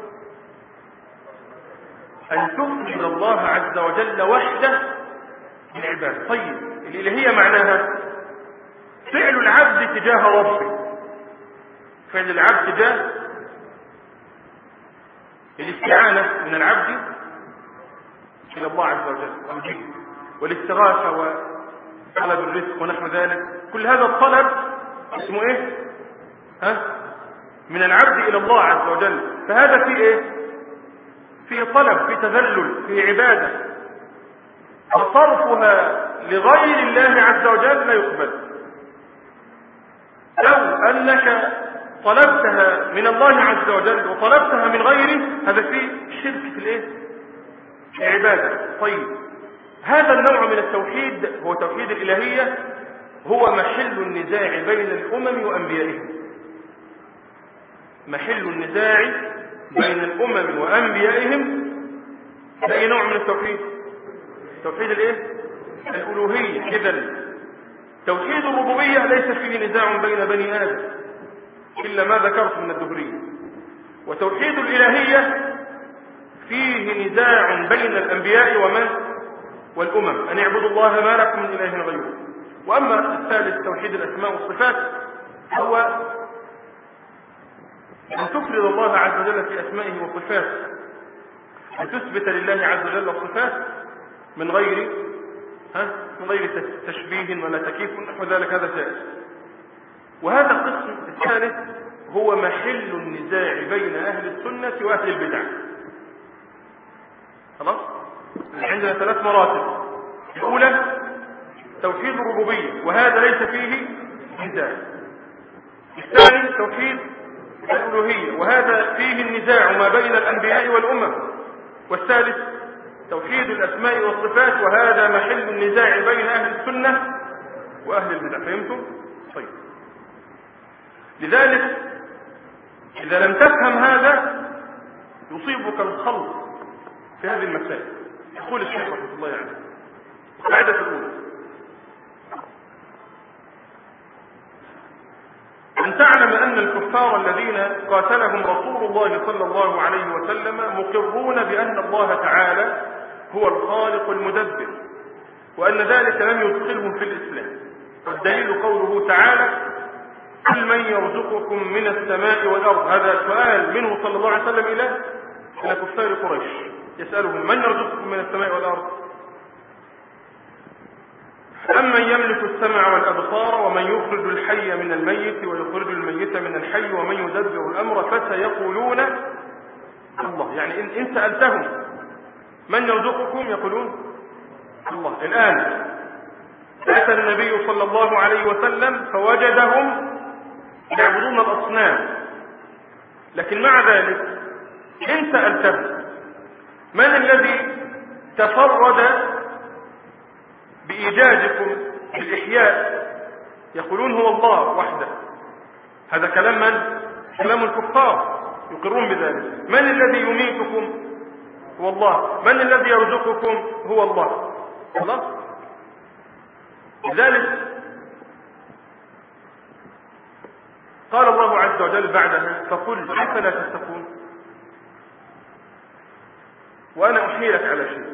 أن تفرد الله عز وجل وحده بالعبادة. طيب الإلهية معناها فعل العبد تجاه ربه، فعل العبد تجاه الاستعانة من العبد إلى الله عز وجل، والاستغاثة وطلب الرزق ونحو ذلك، كل هذا الطلب اسمه من العبد إلى الله عز وجل. فهذا فيه فيه طلب، فيه تذلل، فيه عبادة. فصرفها لغير الله عز وجل لا يقبل. لو أنك طلبتها من الله عز وجل وطلبتها من غيره، هذا فيه شرك في العبادة. طيب هذا النوع من التوحيد هو توحيد الإلهية، هو محل النزاع بين الأمم وأنبيائهم. محل النزاع بين الأمم وأنبيائهم أي نوع من التوحيد؟ توحيد الألوهية. إذن توحيد الربوبية ليس فيه نزاع بين بني آدم إلا ما ذكرت من الدهرية. وتوحيد الإلهية فيه نزاع بين الأنبياء والأمم، أن يعبدوا الله ما لكم من إله غيره. وأما الثالث توحيد الأسماء والصفات هو أن تفرد الله عز وجل في أسمائه وصفاته، أن تثبت لله عز وجل الصفات من غير تشبيه ولا تكييف نحو ذلك، هذا ثالث. وهذا القسم الثالث هو محل النزاع بين أهل السنة وأهل البدع. خلاص؟ عندنا 3 مراتب. الأولى توحيد الربوبية، وهذا ليس فيه نزاع. الثاني توحيد الألوهية، وهذا فيه النزاع ما بين الأنبياء والأمم. والثالث توحيد الأسماء والصفات، وهذا محل النزاع بين أهل السنة وأهل البدع. فهمتم؟ طيب، لذلك إذا لم تفهم هذا يصيبك الخلط في هذه المسائل. يقول الشيخ رحمه الله عليه القاعدة الأولى: أن تعلم أن الكفار الذين قاتلهم رسول الله صلى الله عليه وسلم مقرون بأن الله تعالى هو الخالق المدبر، وأن ذلك لم يدخلهم في الإسلام. والدليل قوله تعالى: قل من يرزقكم من السماء والأرض. هذا سؤال منه صلى الله عليه وسلم إلى كفار قريش، يسألهم من يرزقكم من السماء والأرض؟ أمن يملك السمع والأبصار ومن يخرج الحي من الميت ويخرج الميت من الحي ومن يدبر الأمر فسيقولون الله. يعني إن سألتهم من يرزقكم يقولون الله. الآن أتى النبي صلى الله عليه وسلم فوجدهم يعبدون الأصنام لكن مع ذلك إن سألته من الذي تفرد بإيجادكم بالإحياء، يقولون هو الله وحده. هذا كلام من؟ كلام الكفار يقرون بذلك. من الذي يميتكم؟ هو الله. من الذي يرزقكم؟ هو الله. خلاص. لذلك قال الله عز وجل بعدها فقل أفلا تتقون. وأنا أحيلك على شيء.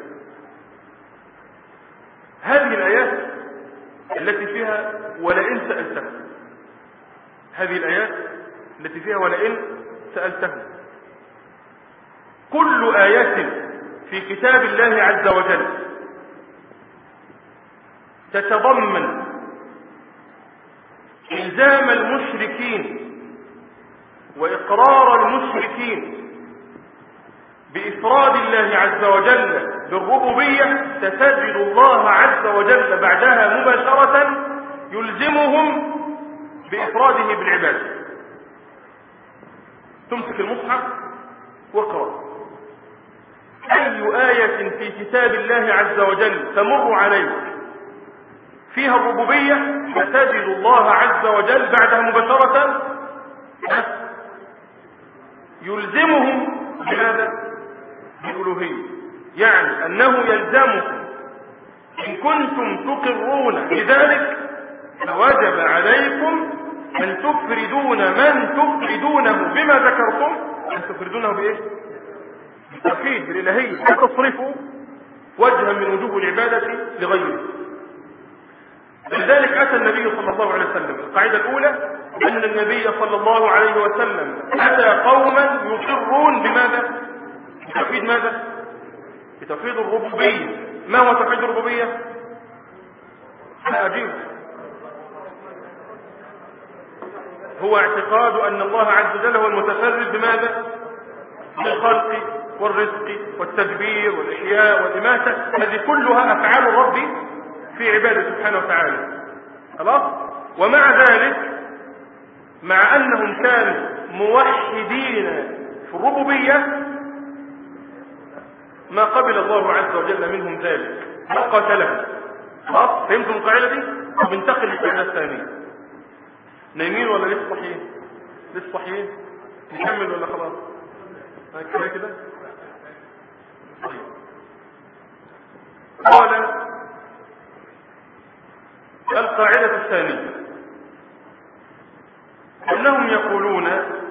هذه الآيات التي فيها ولئن سألته، هذه الآيات التي فيها ولئن سألته، كل آية في كتاب الله عز وجل تتضمن إلزام المشركين وإقرار المشركين بإفراد الله عز وجل بالربوبية، ستجد الله عز وجل بعدها مباشرة يلزمهم بإفراده بالعبادة. تمسك المصحف واقرأ أي آية في كتاب الله عز وجل تمر عليك فيها الربوبية، ستجد الله عز وجل بعدها مباشرة يلزمهم بماذا؟ بالألوهية. يعني أنه يلزمكم إن كنتم تقرون بذلك فوجب عليكم أن تفردون من تفردونه بما ذكرتم، أن تفردونه بإيه؟ بالتوحيد بالإلهية، لا تصرفوا وجها من وجوه العبادة لغيره. لذلك أتى النبي صلى الله عليه وسلم القاعدة الأولى أن النبي صلى الله عليه وسلم أتى قوما يقرون بماذا؟ بتوحيد ماذا؟ بتوحيد الربوبية. ما هو توحيد الربوبية؟ أجيب. هو اعتقاد أن الله عز وجل هو المتفرد بماذا؟ بالخلق والرزق والتدبير والإحياء والإماتة. هذه كلها أفعال الرب في عباده سبحانه وتعالى. خلاص. ومع ذلك مع أنهم كانوا موحدين في الربوبية ما قبل الله عز وجل منهم ذلك، ما قاتلهم. خلاص. فهمتم القاعدة دي؟ وبنتقل للقاعدة الثانية. نايمين ولا لسه صحيين؟ لسه صحيين؟ نكمل ولا خلاص؟ كده كده. قال القاعدة الثانية أنهم يقولون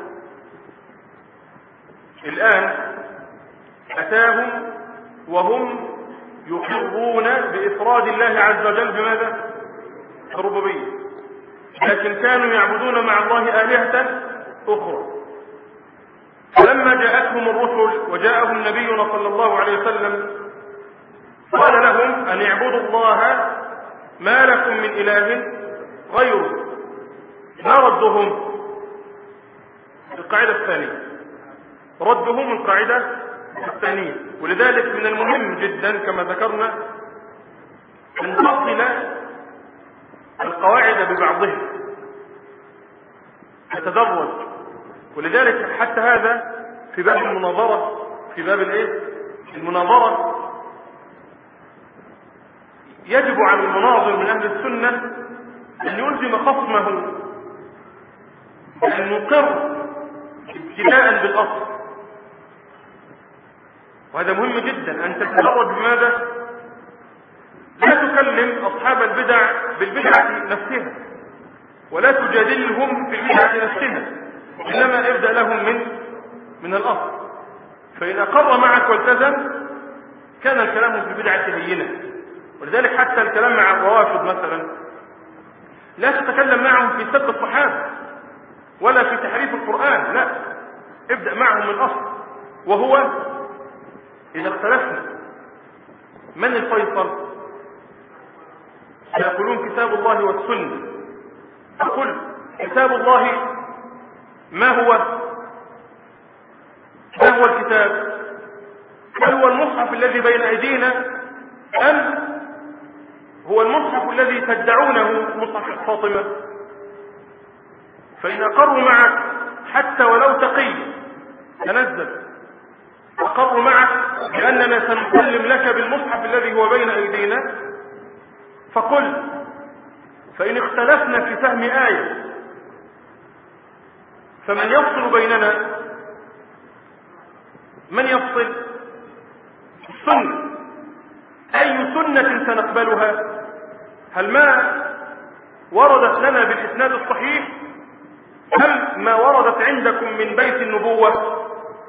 الآن أتاهم وهم يقرون بإفراد الله عز وجل بماذا؟ الربوبية، لكن كانوا يعبدون مع الله آلهة أخرى. فلما جاءتهم الرسل وجاءهم نبينا صلى الله عليه وسلم قال لهم أن اعبدوا الله ما لكم من إله غيره. ما ردهم؟ القاعدة الثانية. ردهم القاعدة الثانية. ولذلك من المهم جدا كما ذكرنا أن تصل القواعد ببعضها تتدرج. ولذلك حتى هذا في باب المناظرة، في باب المناظرة يجب على المناظر من أهل السنة أن يلزم خصمه أن يقر ابتداء بالأصل. وهذا مهم جدا أن تتدرج بماذا؟ لا تكلم أصحاب البدع بالبدعة نفسها ولا تجادلهم في البدعة نفسها، إنما ابدأ لهم من الأصل. فإن أقر معك والتزم كان الكلام في البدعة هينا. ولذلك حتى الكلام مع الروافض مثلا لا تتكلم معهم في سب الصحابة ولا في تحريف القرآن، لا، ابدأ معهم من الأصل. وهو إذا اختلفنا من الفيصل؟ يقولون كتاب الله والسنة. فقل كتاب الله ما هو الكتاب؟ هل هو المصحف الذي بين أيدينا أم هو المصحف الذي تدعونه مصحف فاطمة؟ فإن أقروا معك حتى ولو تقي تنزل، أقروا معك بأننا سنسلم لك بالمصحف الذي هو بين أيدينا، فقل فإن اختلفنا في فهم آية فمن يفصل بيننا؟ من يفصل؟ السنة. أي سنة سنقبلها؟ هل ما وردت لنا بالإسناد الصحيح أم ما وردت عندكم من بيت النبوة؟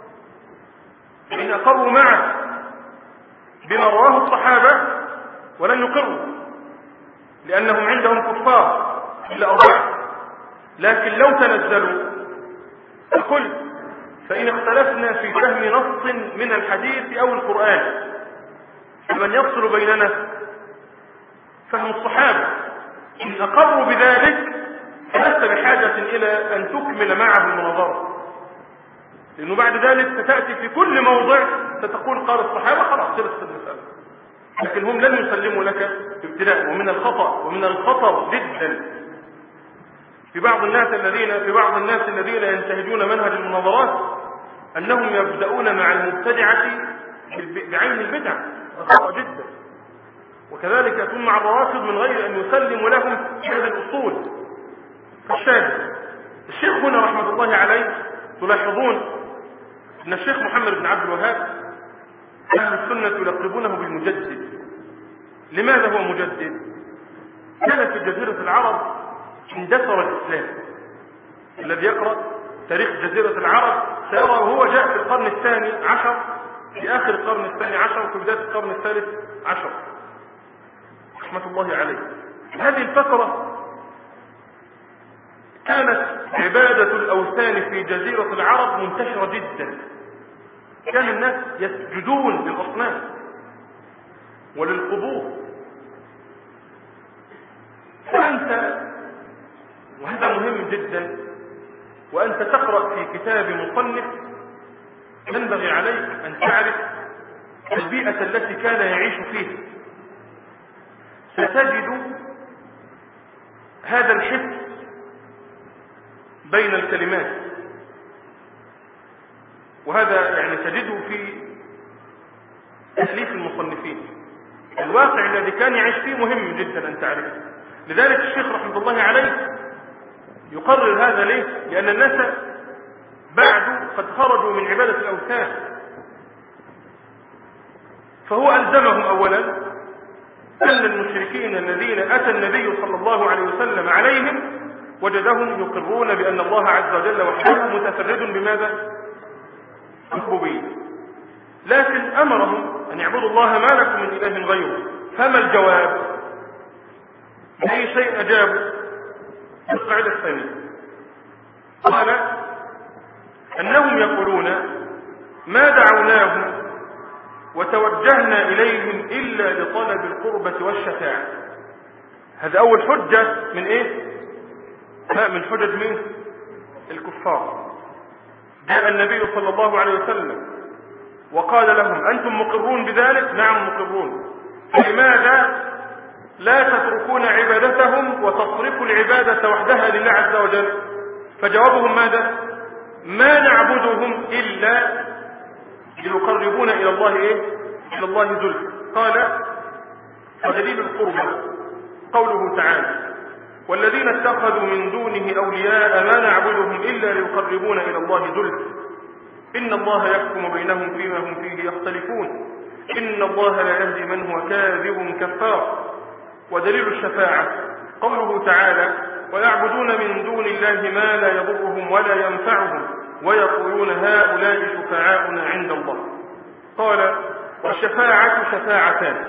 إن أقروا معه بما رواه الصحابة ولن يقروا لأنهم عندهم كفار إلا 4، لكن لو تنزلوا فقل فإن اختلفنا في فهم نص من الحديث أو القرآن فمن يفصل بيننا؟ فهم الصحابة. إن أقروا بذلك فلست بحاجة إلى أن تكمل معه المناظرة، لأنه بعد ذلك ستأتي في كل موضع ستقول قال الصحابة، خلاص خلصت المسألة. لكن هم لن يسلموا لك ابتداء. ومن الخطر جدا في بعض الناس الذين ينتهجون منهج المناظرات أنهم يبدأون مع المبتدعة بعين البدعة، خطأ جدا. وكذلك يكون مع الروافض من غير أن يسلموا لهم هذه الأصول. فالشاهد الشيخ هنا رحمة الله عليه تلاحظون أن الشيخ محمد بن عبد الوهاب أهل السنة يلقبونه بالمجدد. لماذا هو مجدد؟ كان في جزيرة العرب اندثر الإسلام. الذي يقرأ تاريخ جزيرة العرب سيرى وهو جاء في القرن الثاني عشر، في آخر القرن الثاني عشر وفي بداية القرن الثالث عشر رحمة الله عليه. هذه الفترة كانت عبادة الأوثان في جزيرة العرب منتشرة جدا. كان الناس يسجدون للأصنام وللقبور. فأنت، وهذا مهم جدا، وأنت تقرأ في كتاب مصنف ينبغي عليك أن تعرف البيئة التي كان يعيش فيها. ستجد هذا الحس بين الكلمات، وهذا يعني تجده في تأليف المصنفين. الواقع الذي كان يعيش فيه مهم جدا أن تعرفه. لذلك الشيخ رحمة الله عليه يقرر هذا. ليه؟ لأن الناس بعد قد خرجوا من عبادة الأوثان، فهو ألزمهم أولا أن المشركين الذين أتى النبي صلى الله عليه وسلم عليهم وجدهم يقرون بأن الله عز وجل وحده متفرد بماذا؟ الربوبية. لكن أمرهم أن يعبدوا الله ما لكم من إله غيره. فما الجواب؟ بأي شيء أجابوا؟ القاعدة الثانية قال أنهم يقولون ما دعوناهم وتوجهنا إليهم إلا لطلب القربة والشفاعة. هذا أول حجة من إيه؟ من حجج من الكفار. جاء النبي صلى الله عليه وسلم وقال لهم أنتم مقرون بذلك؟ نعم مقرون. فلماذا لا تتركون عبادتهم وتصرفوا العبادة وحدها لله عز وجل؟ فجوابهم ماذا؟ ما نعبدهم إلا ليقربونا إلى الله إيه؟ إلى الله زلفى. قال ودليل القربة قوله تعالى والذين اتخذوا من دونه أولياء ما نعبدهم إلا ليقربونا إلى الله زلفى إن الله يحكم بينهم فيما هم فيه يختلفون إن الله لا يهدي من هو كاذب كفار. ودليل الشفاعة قوله تعالى ويعبدون من دون الله ما لا يضرهم ولا ينفعهم ويقولون هؤلاء شفعاؤنا عند الله. قال والشفاعة شفاعتان،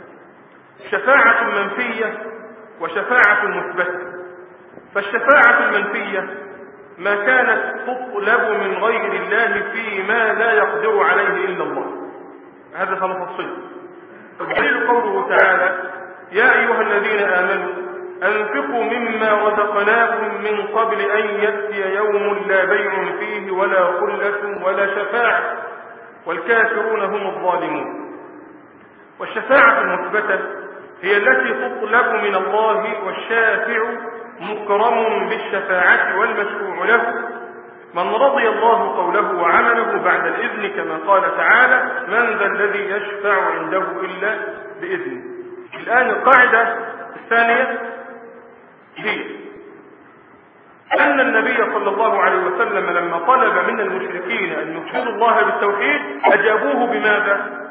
شفاعة منفية وشفاعة مثبتة. فالشفاعة المنفية ما كانت تطلب من غير الله فيما لا يقدر عليه إلا الله. هذا سنفصله. الدليل قوله تعالى يا أيها الذين آمنوا أنفقوا مما رزقناكم من قبل أن يأتي يوم لا بيع فيه ولا خلة ولا شفاعة والكافرون هم الظالمون. والشفاعة المثبتة هي التي تطلب من الله والشافع مكرم بالشفاعة والمشفوع له من رضي الله قوله وعمله بعد الإذن كما قال تعالى من ذا الذي يشفع عنده إلا بإذنه. الآن القاعدة الثانية هي أن النبي صلى الله عليه وسلم لما طلب من المشركين أن يفردوا الله بالتوحيد أجابوه بماذا؟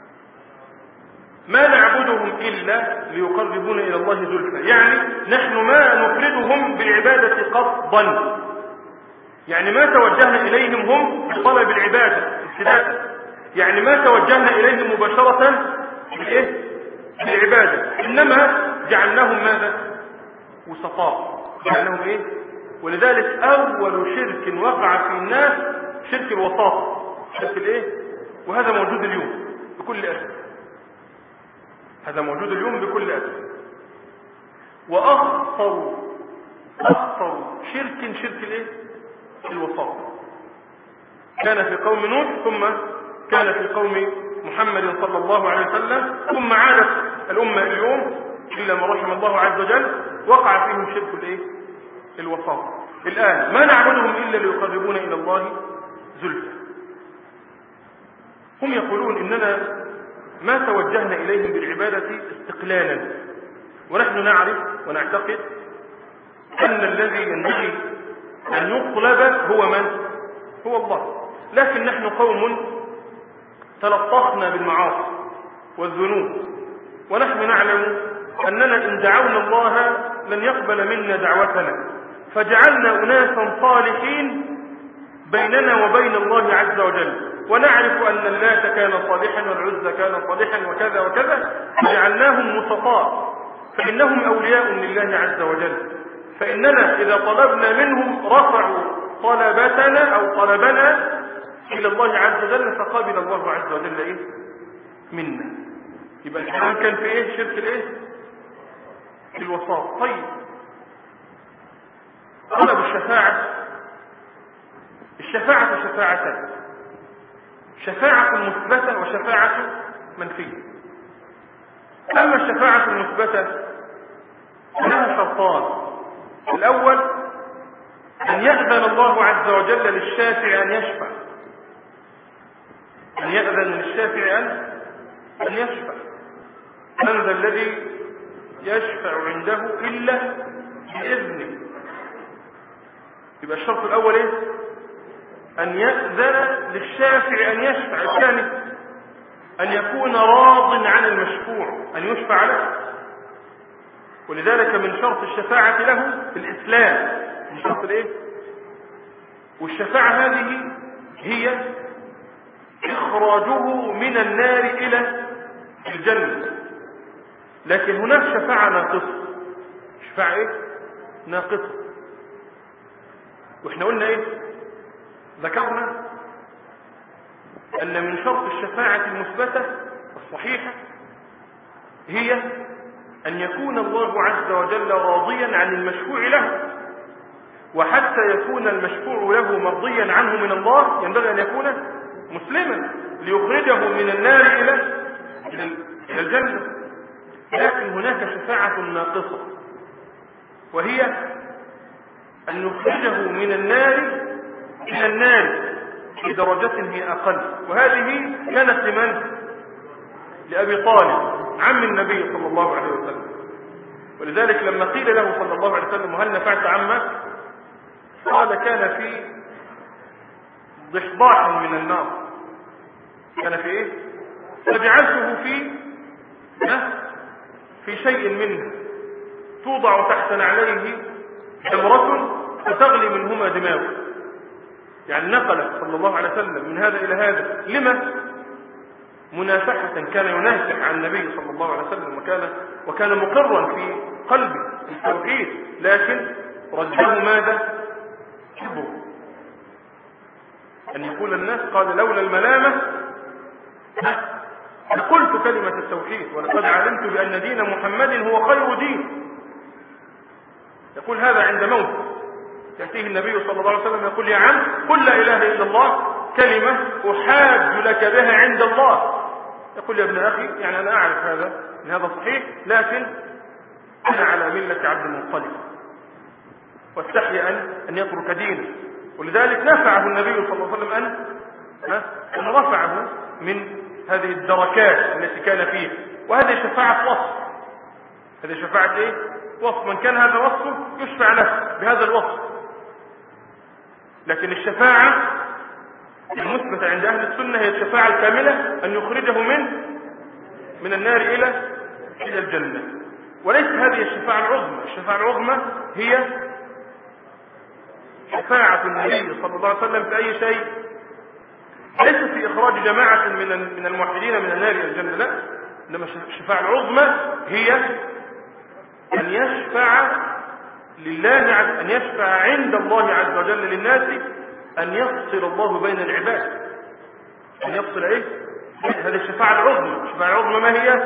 ما نعبدهم إلا ليقربونا إلى الله زلفى، يعني نحن ما نفردهم بالعبادة قصدا، يعني ما توجهنا إليهم هم بطلب العبادة ابتداء، يعني ما توجهنا إليهم مباشرة بالعبادة، إنما جعلناهم ماذا؟ وسطاء، جعلناهم ولذلك أول شرك وقع في الناس شرك الوساطة، شرك وهذا موجود اليوم بكل أسف، هذا موجود اليوم بكل أسف. وأخطر شرك الوساطة كان في قوم نوح، ثم كان في قوم محمد صلى الله عليه وسلم، ثم عادت الأمة اليوم إلا ما رحم الله عز وجل وقع فيهم شرك الوساطة. الآن ما نعبدهم إلا ليقربونا إلى الله زلفى. هم يقولون إننا ما توجهنا إليهم بالعبادة استقلالا، ونحن نعرف ونعتقد أن الذي ينبغي أن يطلب هو من؟ هو الله. لكن نحن قوم تلطخنا بالمعاصي والذنوب، ونحن نعلم أننا إن دعونا الله لن يقبل منا دعوتنا، فجعلنا أناسا صالحين بيننا وبين الله عز وجل، ونعرف أن اللات كان صالحا والعزى كان صالحا وكذا وكذا، فجعلناهم وسطاء، فإنهم أولياء لله عز وجل، فإننا إذا طلبنا منهم رفعوا طلبتنا أو طلبنا إلى الله عز وجل، فقابل الله عز وجل منا. يبقى الكلام كان في شرك الوساط. طيب، طلب الشفاعة شفاعتان، شفاعة مثبتة وشفاعة منفية. أما الشفاعة المثبتة لها شرطان: الأول أن يأذن الله عز وجل للشافع أن يشفع، أن يأذن للشافع أن يشفع. من ذا الذي يشفع عنده إلا بإذنه. يبقى الشرط الأول أن يأذن للشافع أن يشفع. الثاني أن يكون راض عن المشفوع أن يشفع له، ولذلك من شرط الشفاعة له الإسلام، من شرط والشفاعة هذه هي إخراجه من النار إلى الجنة. لكن هناك شفاعة ناقصة، شفاعة ناقصة. واحنا قلنا ذكرنا أن من شرط الشفاعة المثبتة الصحيحة هي أن يكون الله عز وجل راضيا عن المشفوع له، وحتى يكون المشفوع له مرضيا عنه من الله ينبغي أن يكون مسلما ليخرجه من النار إلى الجنة. لكن هناك شفاعة ناقصة، وهي أن يخرجه من النار إلى النار بدرجة هي أقل. وهذه كانت لمن؟ لأبي طالب عم النبي صلى الله عليه وسلم. ولذلك لما قيل له صلى الله عليه وسلم هل نفعت عمك؟ قال كان في ضحضاح من النار، كان في فجعلته في شيء منه توضع تحت نعليه جمرة فتغلي منهما دماغه. يعني نقل صلى الله عليه وسلم من هذا إلى هذا. لما؟ منافحة، كان ينافح عن النبي صلى الله عليه وسلم، وكان مقرا في قلبه التوحيد، لكن رده ماذا؟ كبر. أن يقول الناس قال لولا الملامة لقلت كلمة التوحيد ولقد علمت بأن دين محمد هو خير دين. يقول هذا عند موت، يأتيه النبي صلى الله عليه وسلم يقول يا عم قل لا إله إلا الله كلمة أحاج لك بها عند الله. يقول يا ابن أخي يعني أنا أعرف هذا صحيح، لكن أنا على ملة عبد المطلب، واستحي أن يترك دينه ولذلك نفعه النبي صلى الله عليه وسلم أن رفعه من هذه الدركات التي كان فيها. وهذه شفاعة وصف، هذه شفاعة ايه؟ وصف. من كان هذا وصفه يشفع له بهذا الوصف. لكن الشفاعة المثبتة عند أهل السنة هي الشفاعة الكاملة، أن يخرجه من النار إلى الجنة. وليس هذه الشفاعة العظمى. الشفاعة العظمى هي شفاعة النبي صلى الله عليه وسلم في أي شيء، ليس في إخراج جماعة من الموحدين من النار إلى الجنة، لا. إنما الشفاعة العظمى هي أن يشفع لله، أن يشفع عند الله عز وجل للناس، أن يفصل الله بين العباد. أن يفصل إيه؟ هذه الشفاعة العظمى. الشفاعة العظمى ما هي؟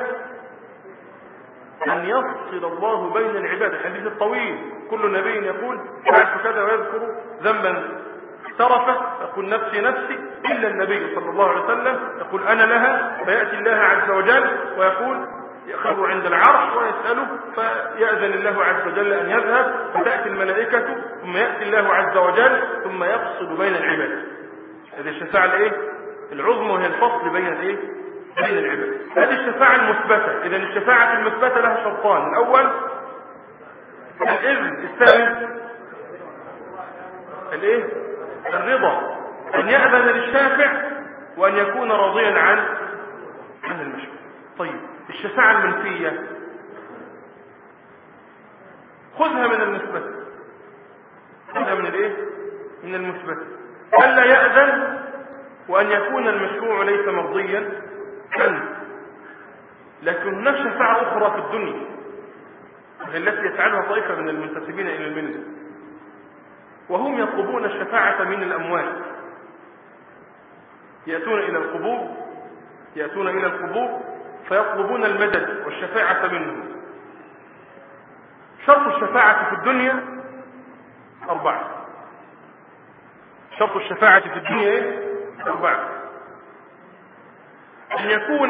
أن يفصل الله بين العباد. الحديث الطويل كل نبي يقول فعلت كذا ويذكر ذنبا اقترفه يقول نفسي نفسي، إلا النبي صلى الله عليه وسلم يقول أنا لها، فيأتي الله عز وجل ويقول يخر عند العرش ويسأله، فيأذن الله عز وجل أن يذهب، فتأتي الملائكة، ثم يأتي الله عز وجل ثم يفصل بين العباد. هذه الشفاعة الايه؟ العظمى، وهي الفصل بين الايه؟ بين العباد. هذه الشفاعة المثبتة. إذن الشفاعة المثبتة لها شرطان: الأول الإذن، الثاني الايه؟ الرضا، أن يأذن للشافع وأن يكون راضيا عن المشفوع. طيب الشفاعة المنفية خذها من المثبت، خذها من الايه؟ من المثبت. ألا يأذن وأن يكون المشفوع ليس مرضيا عنه. لكن هناك شفاعة أخرى في الدنيا وهي التي يفعلها طائفة من المنتسبين إلى الملة، وهم يطلبون الشفاعة من الأموات. يأتون إلى القبور فيطلبون المدد والشفاعة منهم. شرط الشفاعة في الدنيا 4. شرط الشفاعة في الدنيا 4: أن يكون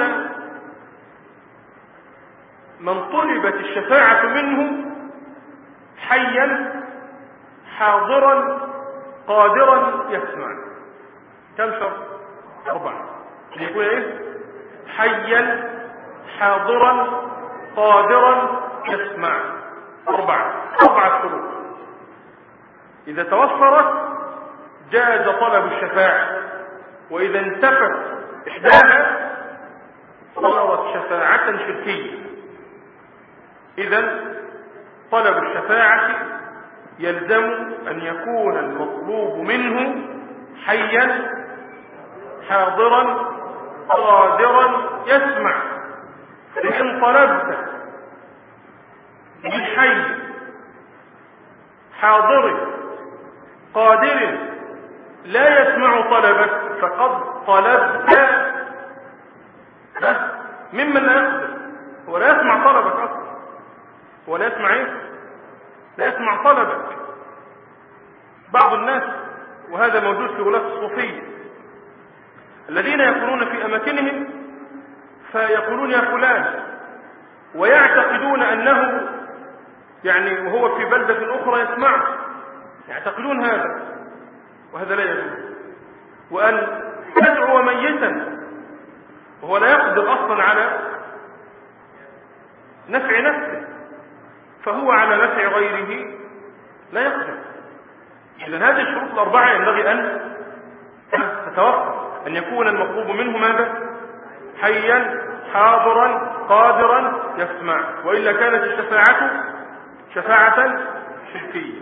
من طلبت الشفاعة منه حيا حاضرا قادرا يسمع. كم شرط؟ 4. أن يكون حيا حاضرا قادرا يسمع. 4 شروط. إذا توفرت جاز طلب الشفاعة، وإذا انتفت إحداها صارت شفاعة شركية. إذن طلب الشفاعة يلزم أن يكون المطلوب منه حيا حاضرا قادرا يسمع. فإن طلبت من حي حاضر قادر لا يسمع طلبك فقد طلبت ممن لا يقدر. هو لا يسمع طلبك أصلا، هو لا يسمع لا يسمع طلبك. بعض الناس، وهذا موجود في غلاة الصوفية، الذين يكونون في أماكنهم فيقولون يا فلان، ويعتقدون أنه يعني وهو في بلدة أخرى يسمعه، يعتقدون هذا، وهذا لا يجوز. وأن يدعو ميتا وهو لا يقدر أصلا على نفع نفسه، فهو على نفع غيره لا يقدر. إذن هذه الشروط 4 ينبغي أن تتوفر: أن يكون المطلوب منه ماذا؟ حيا حاضرا قادرا يسمع، وإلا كانت الشفاعة شفاعة شركية.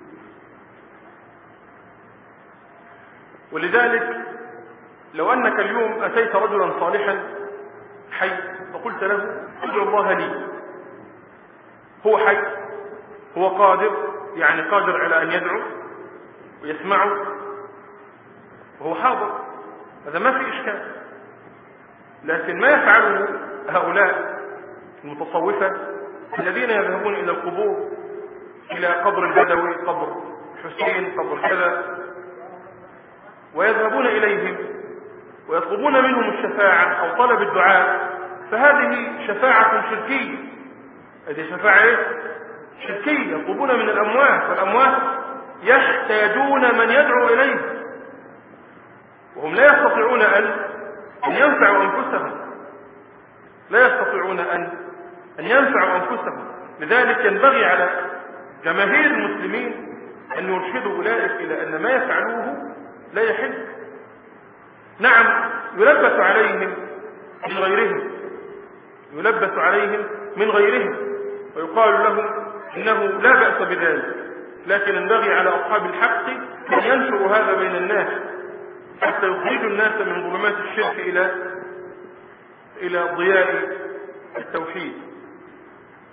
ولذلك لو أنك اليوم أتيت رجلا صالحا حي فقلت له ادعو الله لي، هو حي، هو قادر، يعني قادر على أن يدعو ويسمعه وهو حاضر، هذا ما في إشكال. لكن ما يفعله هؤلاء المتصوفة الذين يذهبون إلى القبور، إلى قبر البدوي، قبر حسين، قبر كذا، ويذهبون إليهم ويطلبون منهم الشفاعة أو طلب الدعاء، فهذه شفاعة شركية. هذه شفاعة شركية، يطلبون من الأموات، والأموات يحتاجون من يدعو إليه، وهم لا يستطيعون أن ينفعوا أنفسهم، لا يستطيعون أن ينفعوا أنفسهم. لذلك ينبغي على جماهير المسلمين أن يرشدوا أولئك إلى أن ما يفعلوه لا يحل. نعم، يلبس عليهم من غيرهم، يلبس عليهم من غيرهم ويقال لهم إنه لا بأس بذلك، لكن ينبغي على أصحاب الحق أن ينشروا هذا بين الناس حتى يخرجوا الناس من ظلمات الشرك إلى ضياء التوحيد.